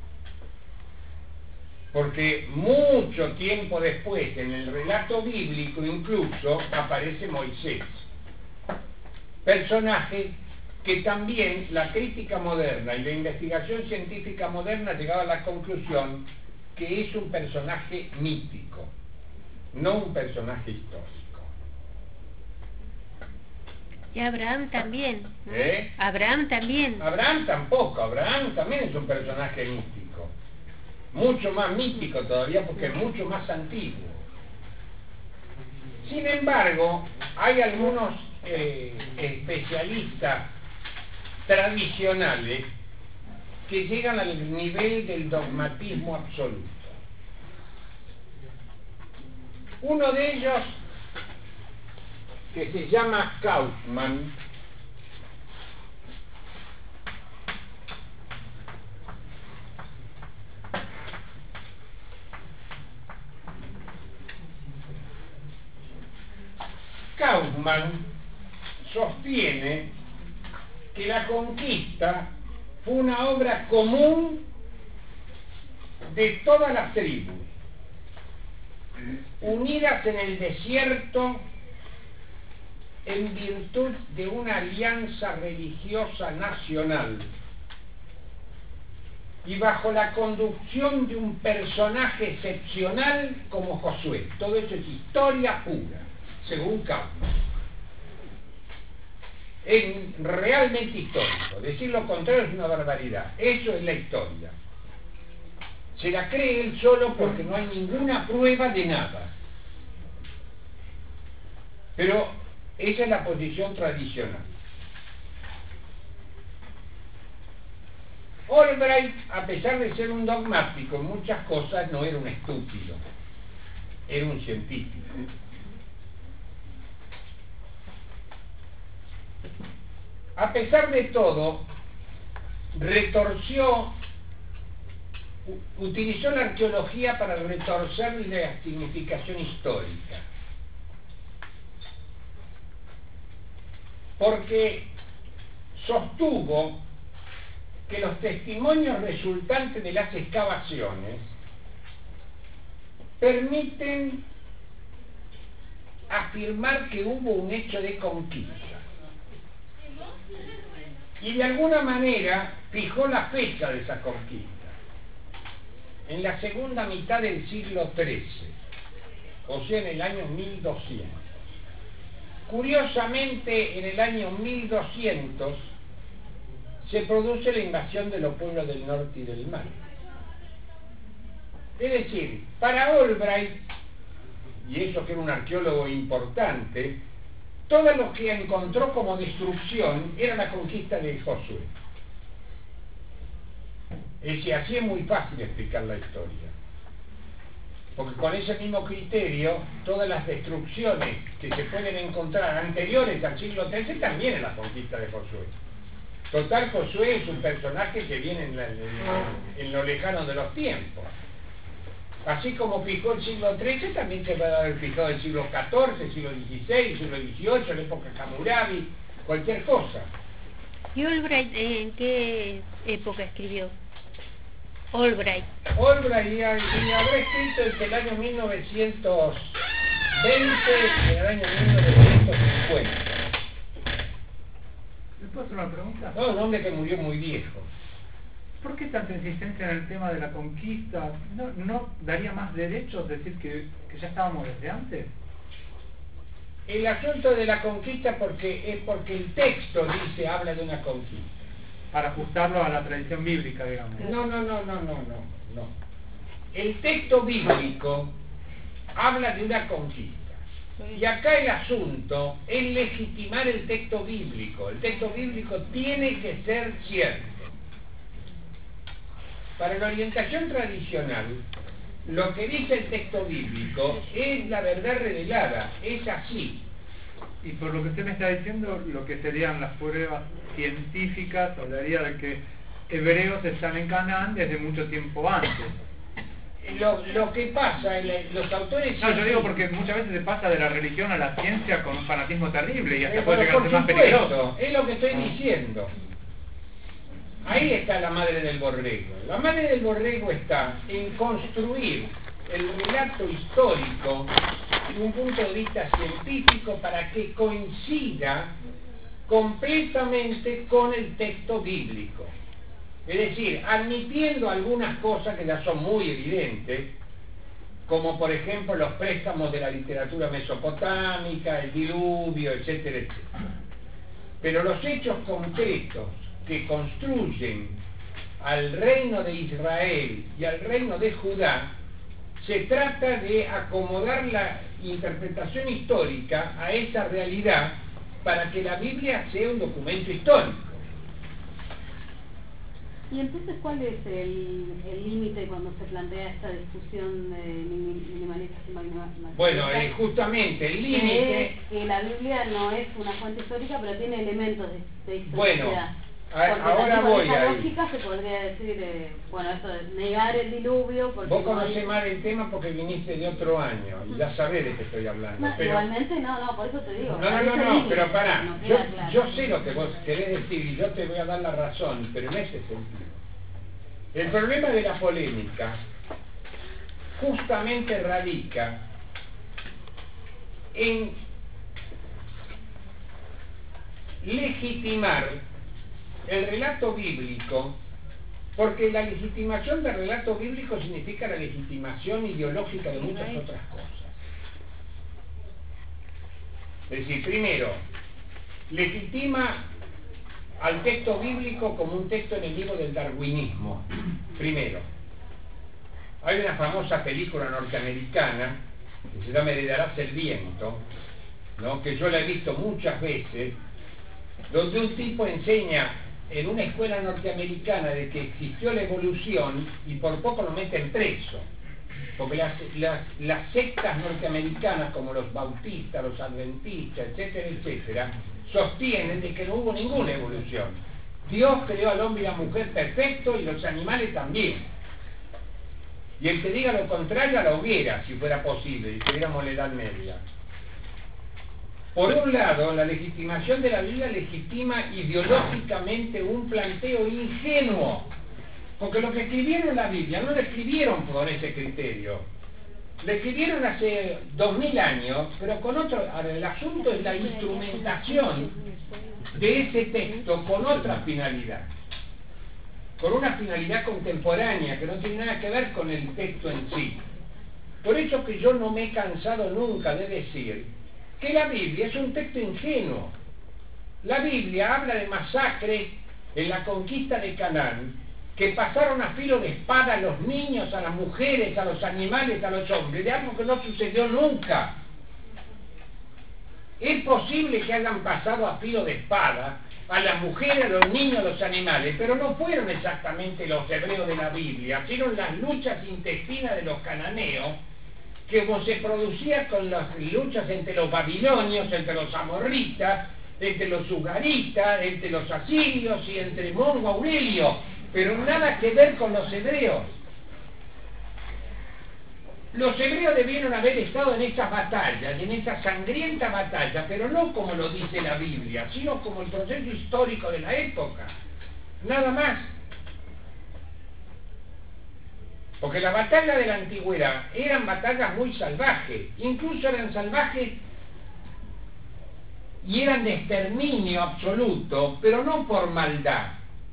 Porque mucho tiempo después, en el relato bíblico incluso, aparece Moisés. Personaje que también la crítica moderna y la investigación científica moderna ha llegado a la conclusión que es un personaje mítico, no un personaje histórico. Y Abraham también, ¿no? ¿Eh? Abraham también. Abraham tampoco, Abraham también es un personaje mítico, mucho más mítico todavía porque es mucho más antiguo. Sin embargo, hay algunos eh, especialistas tradicionales que llegan al nivel del dogmatismo absoluto. Uno de ellos, que se llama Kaufmann, Kaufmann sostiene que la conquista fue una obra común de todas las tribus, unidas en el desierto en virtud de una alianza religiosa nacional y bajo la conducción de un personaje excepcional como Josué. Todo eso es historia pura, según Kaufman. Es realmente histórico. Decir lo contrario es una barbaridad. Eso es la historia. Se la cree él solo porque no hay ninguna prueba de nada. Pero esa es la posición tradicional. Albright, a pesar de ser un dogmático en muchas cosas, no era un estúpido, era un científico. A pesar de todo, retorció, utilizó la arqueología para retorcer la significación histórica. Porque sostuvo que los testimonios resultantes de las excavaciones permiten afirmar que hubo un hecho de conquista. Y de alguna manera fijó la fecha de esa conquista, en la segunda mitad del siglo trece, o sea, en el año mil doscientos. Curiosamente, en el año mil doscientos se produce la invasión de los pueblos del norte y del mar. Es decir, para Albright, y eso que era un arqueólogo importante, todo lo que encontró como destrucción era la conquista de Josué. Es decir, así es muy fácil explicar la historia. Porque con ese mismo criterio, todas las destrucciones que se pueden encontrar anteriores al siglo trece también es la conquista de Josué. Total, Josué es un personaje que viene en, la, en, en lo lejano de los tiempos. Así como fijó el siglo trece, también se va a haber fijado el siglo catorce, el siglo dieciséis, el siglo dieciocho, la época Hammurabi, cualquier cosa. ¿Y Albright en qué época escribió? Albright. Albright y, y habrá escrito entre el año mil novecientos veinte y el año mil novecientos cincuenta. ¿Le puedo hacer una pregunta? No, un hombre que murió muy viejo. ¿Por qué tanta insistencia en el tema de la conquista? ¿No, no daría más derechos decir que, que ya estábamos desde antes? El asunto de la conquista porque es porque el texto dice, habla de una conquista. Para ajustarlo a la tradición bíblica, digamos. No, no, no, no, no, no, no. El texto bíblico habla de una conquista. Y acá el asunto es legitimar el texto bíblico. El texto bíblico tiene que ser cierto. Para la orientación tradicional, lo que dice el texto bíblico es la verdad revelada, es así. Y por lo que usted me está diciendo, lo que serían las pruebas científicas hablaría de que hebreos están en Canaán desde mucho tiempo antes. Lo, lo que pasa, en los autores... No, yo digo porque muchas veces se pasa de la religión a la ciencia con un fanatismo terrible y hasta eh, puede llegar a ser más peligroso. Es lo que estoy diciendo. Ahí está la madre del borrego. La madre del borrego está en construir el relato histórico de un punto de vista científico para que coincida completamente con el texto bíblico. Es decir, admitiendo algunas cosas que ya son muy evidentes, como por ejemplo los préstamos de la literatura mesopotámica, el diluvio, etcétera, etcétera. Pero los hechos concretos que construyen al reino de Israel y al reino de Judá, se trata de acomodar la interpretación histórica a esa realidad para que la Biblia sea un documento histórico. Y entonces, ¿cuál es el límite cuando se plantea esta discusión de minimalistas y maximalistas? Bueno, eh, justamente el límite... Que, que la Biblia no es una fuente histórica, pero tiene elementos de, de historicidad. Bueno, a, ahora voy esa ahí. lógica se podría decir, eh, bueno, esto de negar el diluvio... Porque Vos no conocés hay... más el tema porque viniste de otro año y ya sabés de qué estoy hablando. No, pero... Igualmente no, no, por eso te digo. No, no, no, no, límite, pero pará, no yo, queda claro. yo sé lo que vos querés decir y yo te voy a dar la razón, pero en ese sentido. El problema de la polémica justamente radica en legitimar el relato bíblico Porque la legitimación del relato bíblico significa la legitimación ideológica de muchas otras cosas. Es decir, primero, legitima al texto bíblico como un texto enemigo del darwinismo. Primero, hay una famosa película norteamericana que se llama Heredarás el viento, ¿no?, que yo la he visto muchas veces, donde un tipo enseña en una escuela norteamericana de que existió la evolución y por poco lo meten preso, porque las, las, las sectas norteamericanas como los bautistas, los adventistas, etcétera, etcétera, sostienen de que no hubo ninguna evolución. Dios creó al hombre y a la mujer perfecto y los animales también. Y el que diga lo contrario a la hoguera, si fuera posible, y tuviéramos la Edad Media. Por un lado, la legitimación de la Biblia legitima ideológicamente un planteo ingenuo, porque lo que escribieron la Biblia no lo escribieron con ese criterio, lo escribieron hace dos mil años, pero con otro. Ahora, el asunto es la instrumentación de ese texto con otra finalidad, con una finalidad contemporánea que no tiene nada que ver con el texto en sí. Por eso que yo no me he cansado nunca de decir que la Biblia es un texto ingenuo. La Biblia habla de masacres en la conquista de Canaán, que pasaron a filo de espada a los niños, a las mujeres, a los animales, a los hombres, de algo que no sucedió nunca. Es posible que hayan pasado a filo de espada a las mujeres, a los niños, a los animales, pero no fueron exactamente los hebreos de la Biblia, sino las luchas intestinas de los cananeos, que como se producía con las luchas entre los babilonios, entre los amorritas, entre los ugaritas, entre los asirios y entre Mongo Aurelio, pero nada que ver con los hebreos. Los hebreos debieron haber estado en estas batallas, en esta sangrienta batalla, pero no como lo dice la Biblia, sino como el proceso histórico de la época, nada más. Porque la batalla de la antigüedad eran batallas muy salvajes, incluso eran salvajes y eran de exterminio absoluto, pero no por maldad.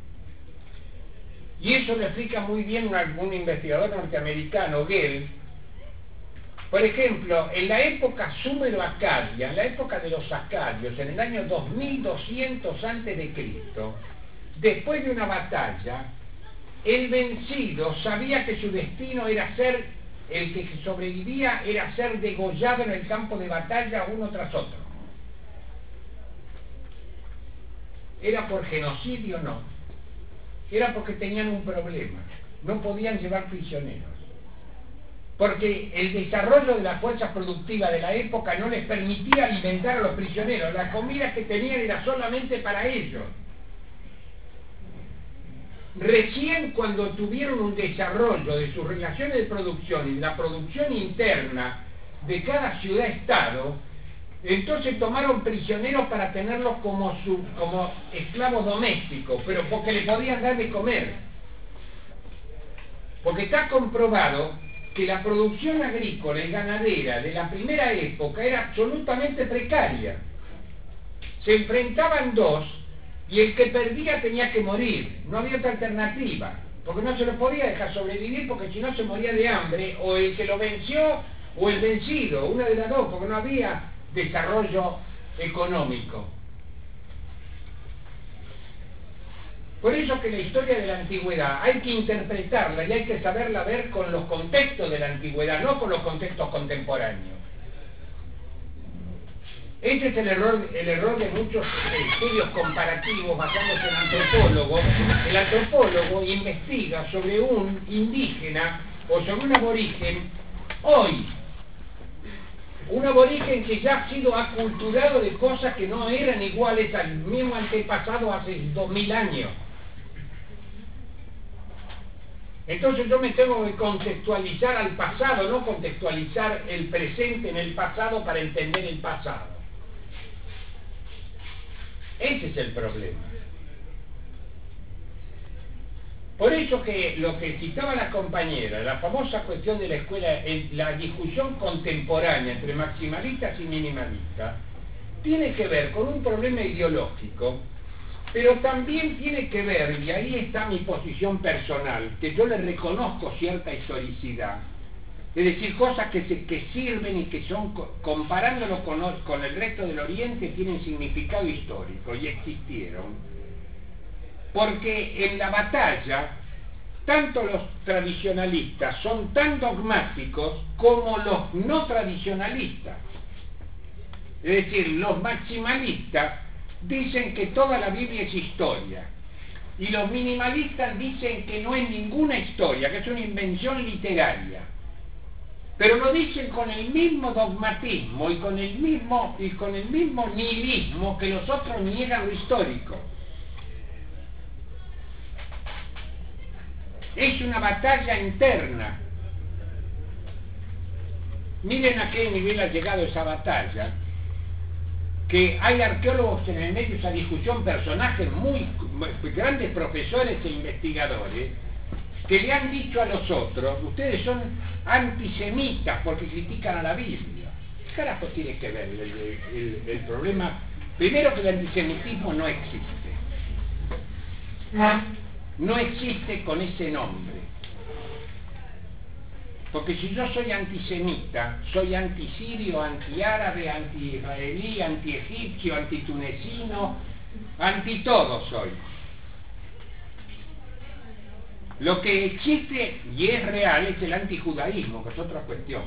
Y eso lo explica muy bien un, un investigador norteamericano, Gell. Por ejemplo, en la época súmero-acadia, en la época de los acadios, en el año dos mil doscientos antes de Cristo, después de una batalla, el vencido sabía que su destino era ser, el que sobrevivía era ser degollado en el campo de batalla uno tras otro. ¿Era por genocidio? No. Era porque tenían un problema. No podían llevar prisioneros. Porque el desarrollo de las fuerzas productivas de la época no les permitía alimentar a los prisioneros. La comida que tenían era solamente para ellos. Recién cuando tuvieron un desarrollo de sus relaciones de producción y de la producción interna de cada ciudad-estado, entonces tomaron prisioneros para tenerlos como, su, como esclavos domésticos, pero porque le podían dar de comer. Porque está comprobado que la producción agrícola y ganadera de la primera época era absolutamente precaria. Se enfrentaban dos, y el que perdía tenía que morir, no había otra alternativa, porque no se lo podía dejar sobrevivir, porque si no se moría de hambre, o el que lo venció, o el vencido, una de las dos, porque no había desarrollo económico. Por eso que la historia de la antigüedad hay que interpretarla y hay que saberla ver con los contextos de la antigüedad, no con los contextos contemporáneos. Este es el error, el error de muchos estudios comparativos basándose en antropólogos. El antropólogo investiga sobre un indígena o sobre un aborigen hoy. Un aborigen que ya ha sido aculturado de cosas que no eran iguales al mismo antepasado hace dos mil años. Entonces yo me tengo que contextualizar al pasado, no contextualizar el presente en el pasado para entender el pasado. Ese es el problema. Por eso que lo que citaba la compañera, la famosa cuestión de la escuela, la discusión contemporánea entre maximalistas y minimalistas, tiene que ver con un problema ideológico Pero también tiene que ver, y ahí está mi posición personal, que yo le reconozco cierta historicidad, es decir, cosas que, se, que sirven y que son, comparándolo con, con el resto del Oriente, tienen significado histórico y existieron. Porque en la batalla, tanto los tradicionalistas son tan dogmáticos como los no tradicionalistas. Es decir, los maximalistas dicen que toda la Biblia es historia, y los minimalistas dicen que no es ninguna historia, que es una invención literaria. Pero lo dicen con el mismo dogmatismo y con el mismo, y con el mismo nihilismo que los otros niegan lo histórico. Es una batalla interna. Miren a qué nivel ha llegado esa batalla, que hay arqueólogos en el medio de esa discusión, personajes muy grandes profesores e investigadores, que le han dicho a los otros: ustedes son antisemitas porque critican a la Biblia. ¿Qué carajo tiene que ver el, el, el, el problema? Primero, que el antisemitismo no existe. No existe con ese nombre. Porque si yo soy antisemita, soy antisirio, antiárabe, anti-israelí, anti-egipcio, anti-tunecino, anti-todo soy. Lo que existe y es real es el antijudaísmo, que es otra cuestión.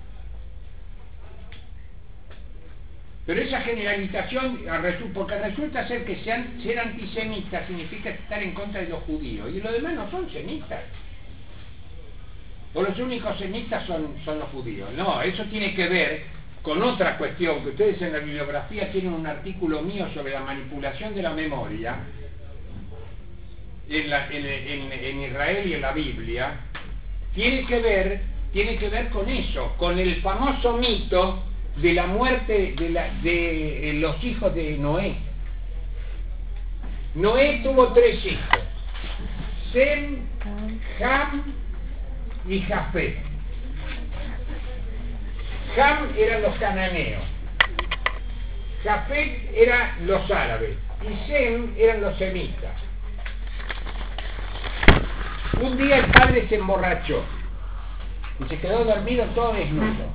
Pero esa generalización, porque resulta ser que sean, ser antisemita significa estar en contra de los judíos, y los demás no son semitas. O los únicos semitas son, son los judíos. No, eso tiene que ver con otra cuestión, que ustedes en la bibliografía tienen un artículo mío sobre la manipulación de la memoria, en, la, en, en, en Israel y en la Biblia. Tiene que ver, tiene que ver con eso, con el famoso mito de la muerte de, la, de los hijos de Noé. Noé tuvo tres hijos: Sem, Ham y Jafet. Ham eran los cananeos, Jafet eran los árabes y Sem eran los semitas. Un día el padre se emborrachó y se quedó dormido todo desnudo.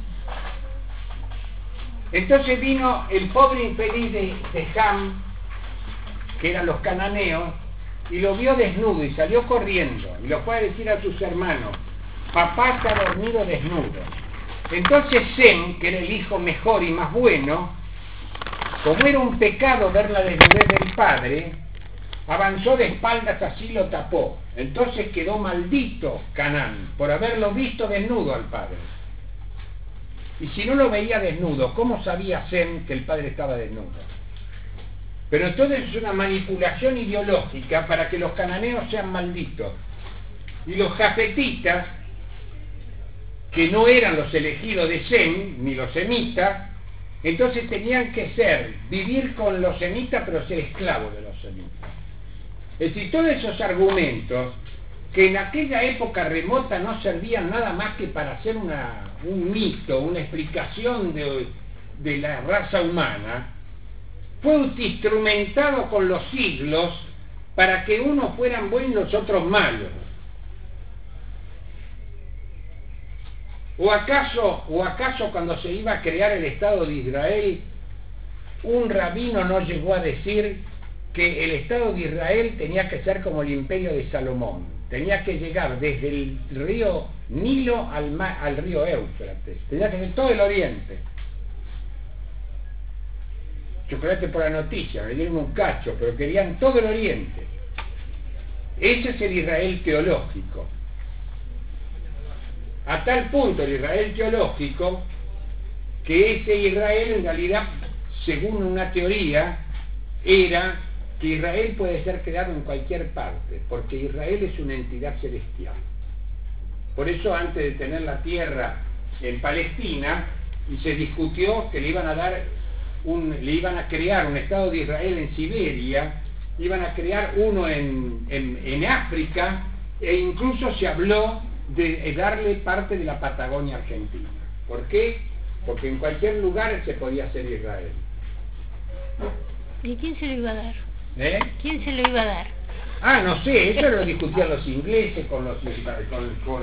Entonces vino el pobre infeliz de, de Ham, que eran los cananeos, y lo vio desnudo y salió corriendo y lo fue a decir a sus hermanos: papá está dormido desnudo. Entonces Sem, que era el hijo mejor y más bueno, como era un pecado ver la desnudez del padre, avanzó de espaldas, así lo tapó. Entonces quedó maldito Canaán por haberlo visto desnudo al padre. Y si no lo veía desnudo, ¿cómo sabía Sem que el padre estaba desnudo? Pero entonces es una manipulación ideológica para que los cananeos sean malditos. Y los jafetitas, que no eran los elegidos de Sem, ni los semitas, entonces tenían que ser, vivir con los semitas, pero ser esclavos de los semitas. Es decir, todos esos argumentos, que en aquella época remota no servían nada más que para hacer una, un mito, una explicación de, de la raza humana, fue instrumentado con los siglos para que unos fueran buenos y los otros malos. ¿O acaso, o acaso cuando se iba a crear el Estado de Israel, un rabino no llegó a decir que el Estado de Israel tenía que ser como el imperio de Salomón? Tenía que llegar desde el río Nilo al, mar, al río Éufrates. Tenía que ser todo el oriente. Chocolate por la noticia, me dieron un cacho, pero querían todo el oriente. Ese es el Israel teológico. A tal punto el Israel teológico, que ese Israel en realidad, según una teoría, era que Israel puede ser creado en cualquier parte, porque Israel es una entidad celestial. Por eso, antes de tener la tierra en Palestina, y se discutió que le iban a dar un, le iban a crear un Estado de Israel en Siberia, iban a crear uno en, en, en África, e incluso se habló de darle parte de la Patagonia argentina. ¿Por qué? Porque en cualquier lugar se podía hacer Israel. ¿Y quién se lo iba a dar? ¿Eh? ¿Quién se lo iba a dar? Ah, no sé, eso lo discutían los ingleses con los con, con,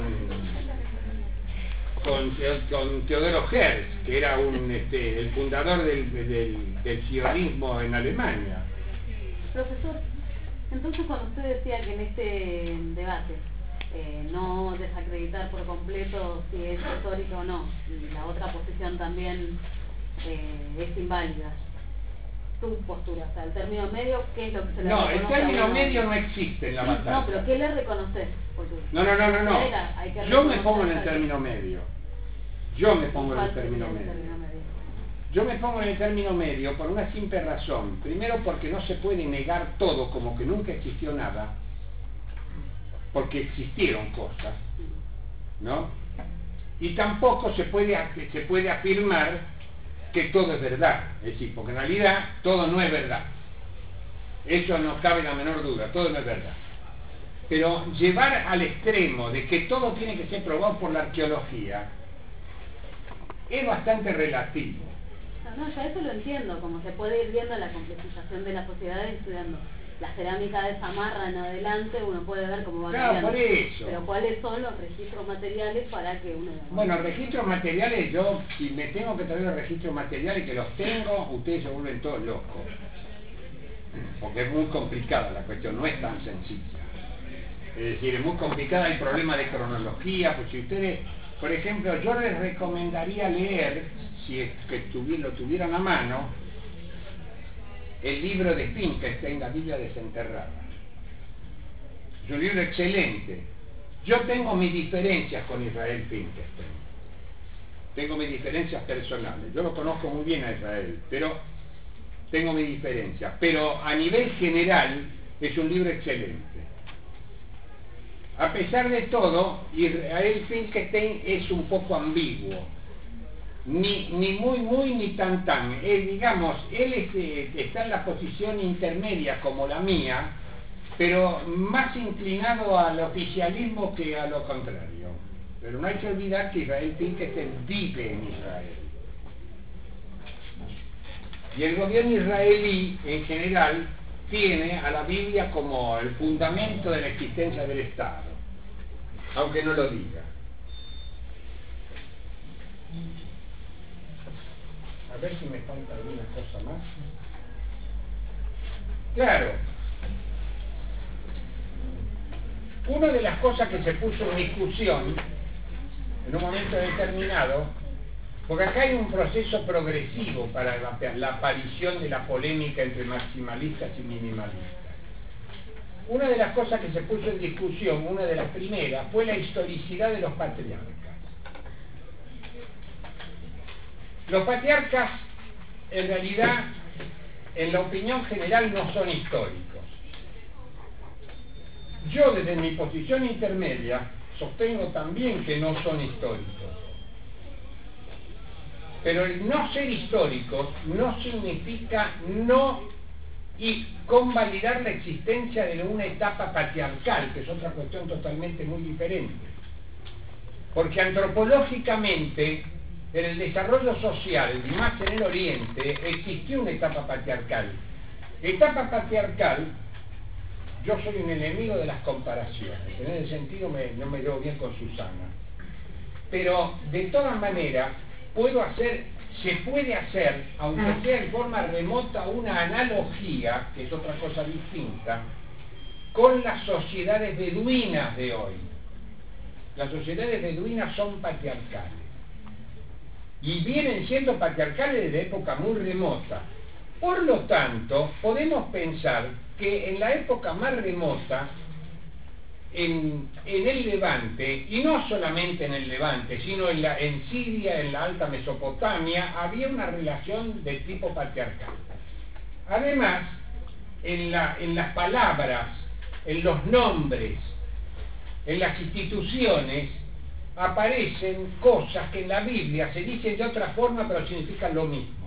con, con Teodoro Herz, que era un este, el fundador del, del, del sionismo en Alemania. Profesor, entonces cuando usted decía que en este debate eh, no desacreditar por completo si es histórico o no, y la otra posición también eh, es inválida, tu postura, o sea, el término medio, ¿qué es lo que se le No, el reconoce a término uno? medio no existe en la Sí, batalla. no, pero ¿qué le reconoces? Porque No, no, no, no, no. hay que Yo me reconocer pongo en el algo. término medio. Yo me pongo en ¿Cuál el término sería el medio. término medio? Yo me pongo en el término medio por una simple razón. Primero, porque no se puede negar todo como que nunca existió nada, porque existieron cosas, ¿no? Y tampoco se puede, se puede afirmar que todo es verdad. Es decir, porque en realidad todo no es verdad. Eso no cabe la menor duda, todo no es verdad. Pero llevar al extremo de que todo tiene que ser probado por la arqueología es bastante relativo. No, ya eso lo entiendo, como se puede ir viendo la complejización de la sociedad y estudiando la cerámica de Samarra en adelante, uno puede ver cómo va Claro, cambiando. por eso. Pero ¿cuáles son los registros materiales para que uno... Bueno, registros materiales, yo si me tengo que traer los registros materiales, que los tengo, ustedes se vuelven todos locos. Porque es muy complicada la cuestión, no es tan sencilla. Es decir, es muy complicada, hay problemas de cronología, pues si ustedes, por ejemplo, yo les recomendaría leer, si es que tuvi, lo tuvieran a mano, el libro de Finkelstein, la Biblia desenterrada. Es un libro excelente. Yo tengo mis diferencias con Israel Finkelstein. Tengo mis diferencias personales. Yo lo conozco muy bien a Israel, pero tengo mis diferencias. Pero a nivel general es un libro excelente. A pesar de todo, Israel Finkelstein es un poco ambiguo. Ni, ni muy muy ni tan tan. Eh, digamos, él es, eh, está en la posición intermedia como la mía, pero más inclinado al oficialismo que a lo contrario. Pero no hay que olvidar que Israel Finkelstein vive en Israel. Y el gobierno israelí, en general, tiene a la Biblia como el fundamento de la existencia del Estado, aunque no lo diga. A ver si me falta alguna cosa más. Claro. Una de las cosas que se puso en discusión en un momento determinado, porque acá hay un proceso progresivo para la, la aparición de la polémica entre maximalistas y minimalistas. Una de las cosas que se puso en discusión, una de las primeras, fue la historicidad de los patriarcas. Los patriarcas, en realidad, en la opinión general, no son históricos. Yo, desde mi posición intermedia, sostengo también que no son históricos. Pero el no ser históricos no significa no y convalidar la existencia de una etapa patriarcal, que es otra cuestión totalmente muy diferente. Porque antropológicamente, en el desarrollo social, y más en el Oriente, existió una etapa patriarcal. Etapa patriarcal, yo soy un enemigo de las comparaciones, en ese sentido me, no me llevo bien con Susana. Pero, de todas maneras, puedo hacer, se puede hacer, aunque sea en forma remota, una analogía, que es otra cosa distinta, con las sociedades beduinas de hoy. Las sociedades beduinas son patriarcales. Y vienen siendo patriarcales desde época muy remota. Por lo tanto, podemos pensar que en la época más remota, en, en el Levante, y no solamente en el Levante, sino en, la, en Siria, en la Alta Mesopotamia, había una relación de tipo patriarcal. Además, en, la, en las palabras, en los nombres, en las instituciones, aparecen cosas que en la Biblia se dicen de otra forma, pero significan lo mismo.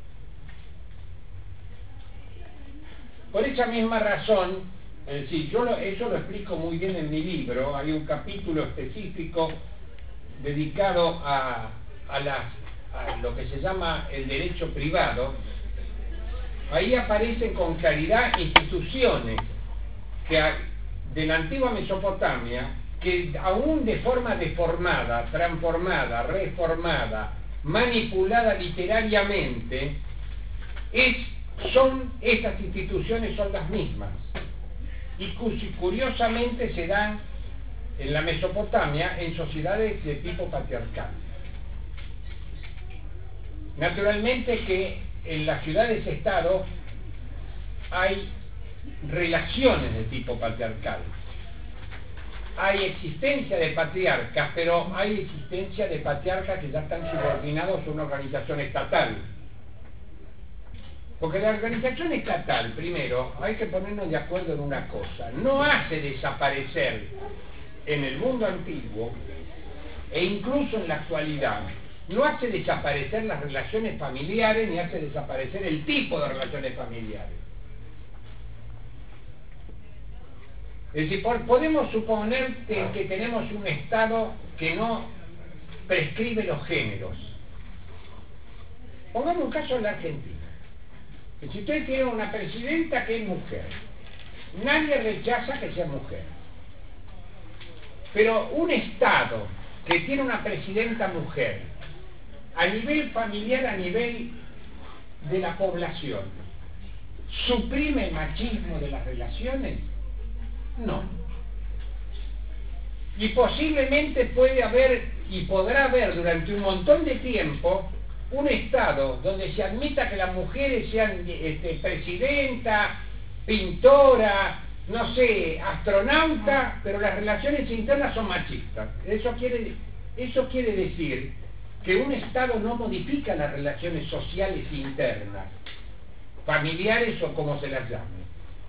Por esa misma razón, es decir, yo lo, eso lo explico muy bien en mi libro, hay un capítulo específico dedicado a, a, las, a lo que se llama el derecho privado, ahí aparecen con claridad instituciones que de la antigua Mesopotamia, que aún de forma deformada, transformada, reformada, manipulada literariamente, es, son, estas instituciones son las mismas. Y curiosamente se dan en la Mesopotamia en sociedades de tipo patriarcal. Naturalmente que en las ciudades-estado hay relaciones de tipo patriarcal. Hay existencia de patriarcas, pero hay existencia de patriarcas que ya están subordinados a una organización estatal. Porque la organización estatal, primero, hay que ponernos de acuerdo en una cosa, no hace desaparecer en el mundo antiguo, e incluso en la actualidad, no hace desaparecer las relaciones familiares, ni hace desaparecer el tipo de relaciones familiares. Es decir, podemos suponer que, que tenemos un Estado que no prescribe los géneros. Pongamos un caso en la Argentina. Que si usted tiene una presidenta que es mujer, nadie rechaza que sea mujer. Pero un Estado que tiene una presidenta mujer, a nivel familiar, a nivel de la población, ¿suprime el machismo de las relaciones? No. Y posiblemente puede haber y podrá haber durante un montón de tiempo un Estado donde se admita que las mujeres sean este, presidenta, pintora, no sé, astronauta, pero las relaciones internas son machistas. Eso quiere, eso quiere decir que un Estado no modifica las relaciones sociales internas, familiares o como se las llame.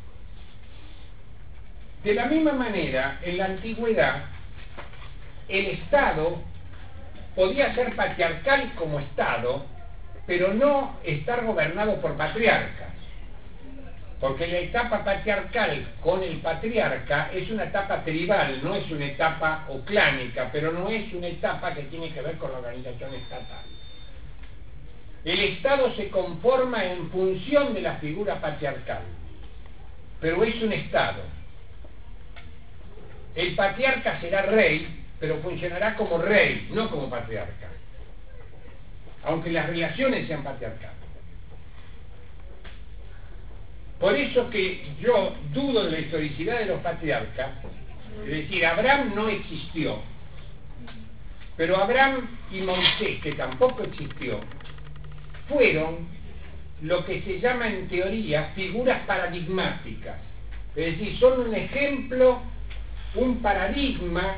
De la misma manera, en la antigüedad, el Estado podía ser patriarcal como Estado, pero no estar gobernado por patriarcas. Porque la etapa patriarcal con el patriarca es una etapa tribal, no es una etapa oclánica, pero no es una etapa que tiene que ver con la organización estatal. El Estado se conforma en función de la figura patriarcal, pero es un Estado. El patriarca será rey, pero funcionará como rey, no como patriarca, aunque las relaciones sean patriarcales. Por eso que yo dudo de la historicidad de los patriarcas, es decir, Abraham no existió, pero Abraham y Moisés, que tampoco existió, fueron lo que se llama en teoría figuras paradigmáticas, es decir, son un ejemplo, un paradigma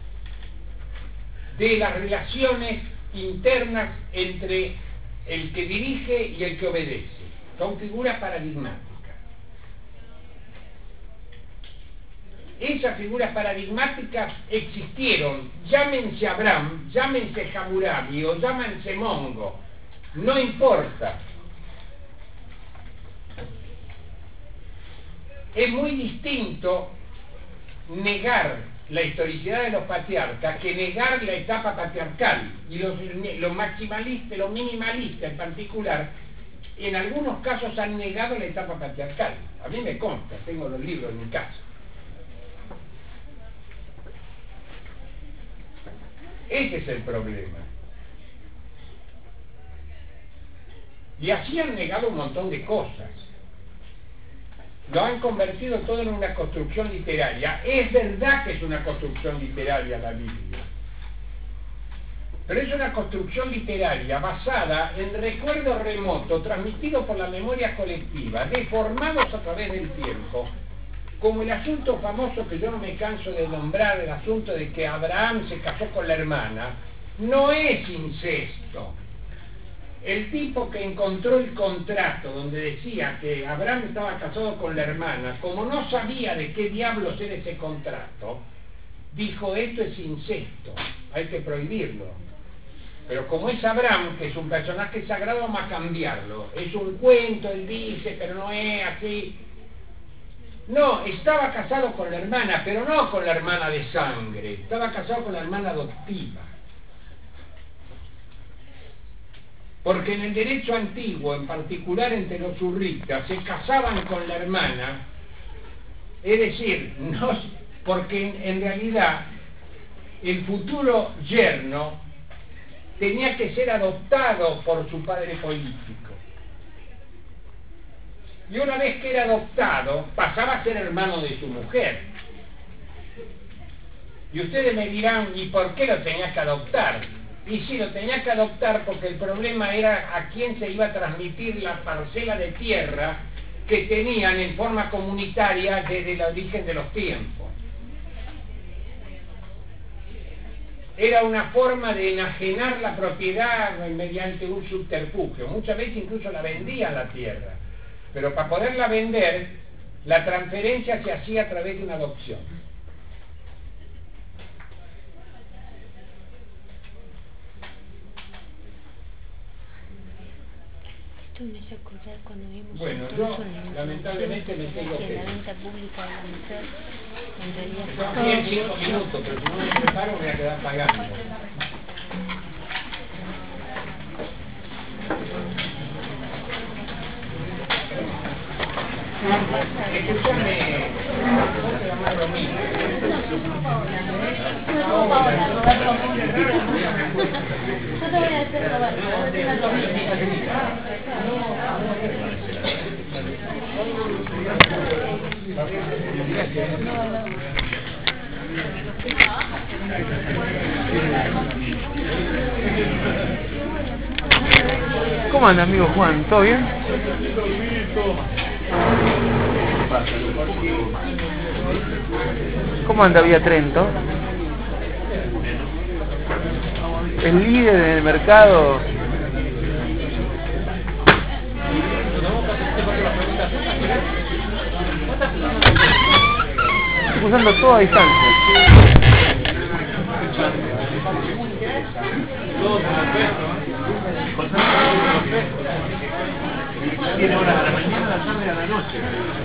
de las relaciones internas entre el que dirige y el que obedece. Son figuras paradigmáticas. Esas figuras paradigmáticas existieron, llámense Abraham, llámense Hammurabi o llámense Mongo, no importa. Es muy distinto negar la historicidad de los patriarcas que negar la etapa patriarcal, y los, los maximalistas, los minimalistas en particular, en algunos casos han negado la etapa patriarcal. A mí me consta, tengo los libros en mi casa. Ese es el problema. Y así han negado un montón de cosas. Lo han convertido todo en una construcción literaria. Es verdad que es una construcción literaria la Biblia, pero es una construcción literaria basada en recuerdos remotos transmitidos por la memoria colectiva, deformados a través del tiempo, como el asunto famoso que yo no me canso de nombrar, el asunto de que Abraham se casó con la hermana. No es incesto. El tipo que encontró el contrato donde decía que Abraham estaba casado con la hermana, como no sabía de qué diablos era ese contrato, dijo: esto es incesto, hay que prohibirlo. Pero como es Abraham, que es un personaje sagrado, vamos a cambiarlo. Es un cuento, él dice, pero no es así. No, estaba casado con la hermana, pero no con la hermana de sangre, estaba casado con la hermana adoptiva. Porque en el derecho antiguo, en particular entre los hurritas, se casaban con la hermana, es decir, no, porque en, en realidad el futuro yerno tenía que ser adoptado por su padre político. Y una vez que era adoptado, pasaba a ser hermano de su mujer. Y ustedes me dirán, ¿y por qué lo tenía que adoptar? Y sí, lo tenía que adoptar porque el problema era a quién se iba a transmitir la parcela de tierra que tenían en forma comunitaria desde el origen de los tiempos. Era una forma de enajenar la propiedad mediante un subterfugio. Muchas veces incluso la vendían la tierra. Pero para poderla vender, la transferencia se hacía a través de una adopción. Esto me hace acordar cuando vimos bueno, un yo torso en la lamentablemente me tengo que que... la venta pública de la mujer en realidad Son diez, cinco minutos, pero si no me preparo voy a quedar pagando. Escúchame, ¿cómo se llama Romina? Yo te voy a decir Roberto, te voy a decir ¿Cómo anda, amigo Juan? ¿Todo bien? ¿Cómo anda Vía Trento? El líder en el mercado. Estoy usando todo a distancia. Tiene horas a la mañana, a la tarde y a la noche.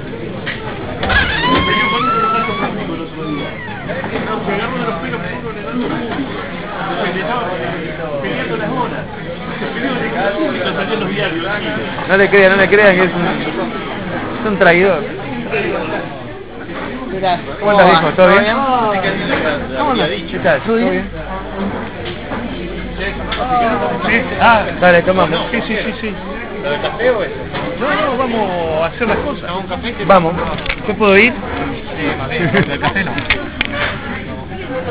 Venía con un salto práctico el otro día. Nos pegamos de los pelos por uno en el otro. Se le estaba peleando las horas. Se peleó de cada público, salió en los diarios. No le crean, no le crean que es un, es un traidor. ¿Cómo andas, hijo? ¿Todo bien? ¿Cómo andas? ¿Qué tal? ¿Todo bien? Sí. Ah, dale, tomamos. Sí, sí, sí, sí. ¿Lo de café o eso? No, no, vamos a hacer las cosas. ¿Un café? Vamos. ¿Yo puedo ir? Sí, café. El café no.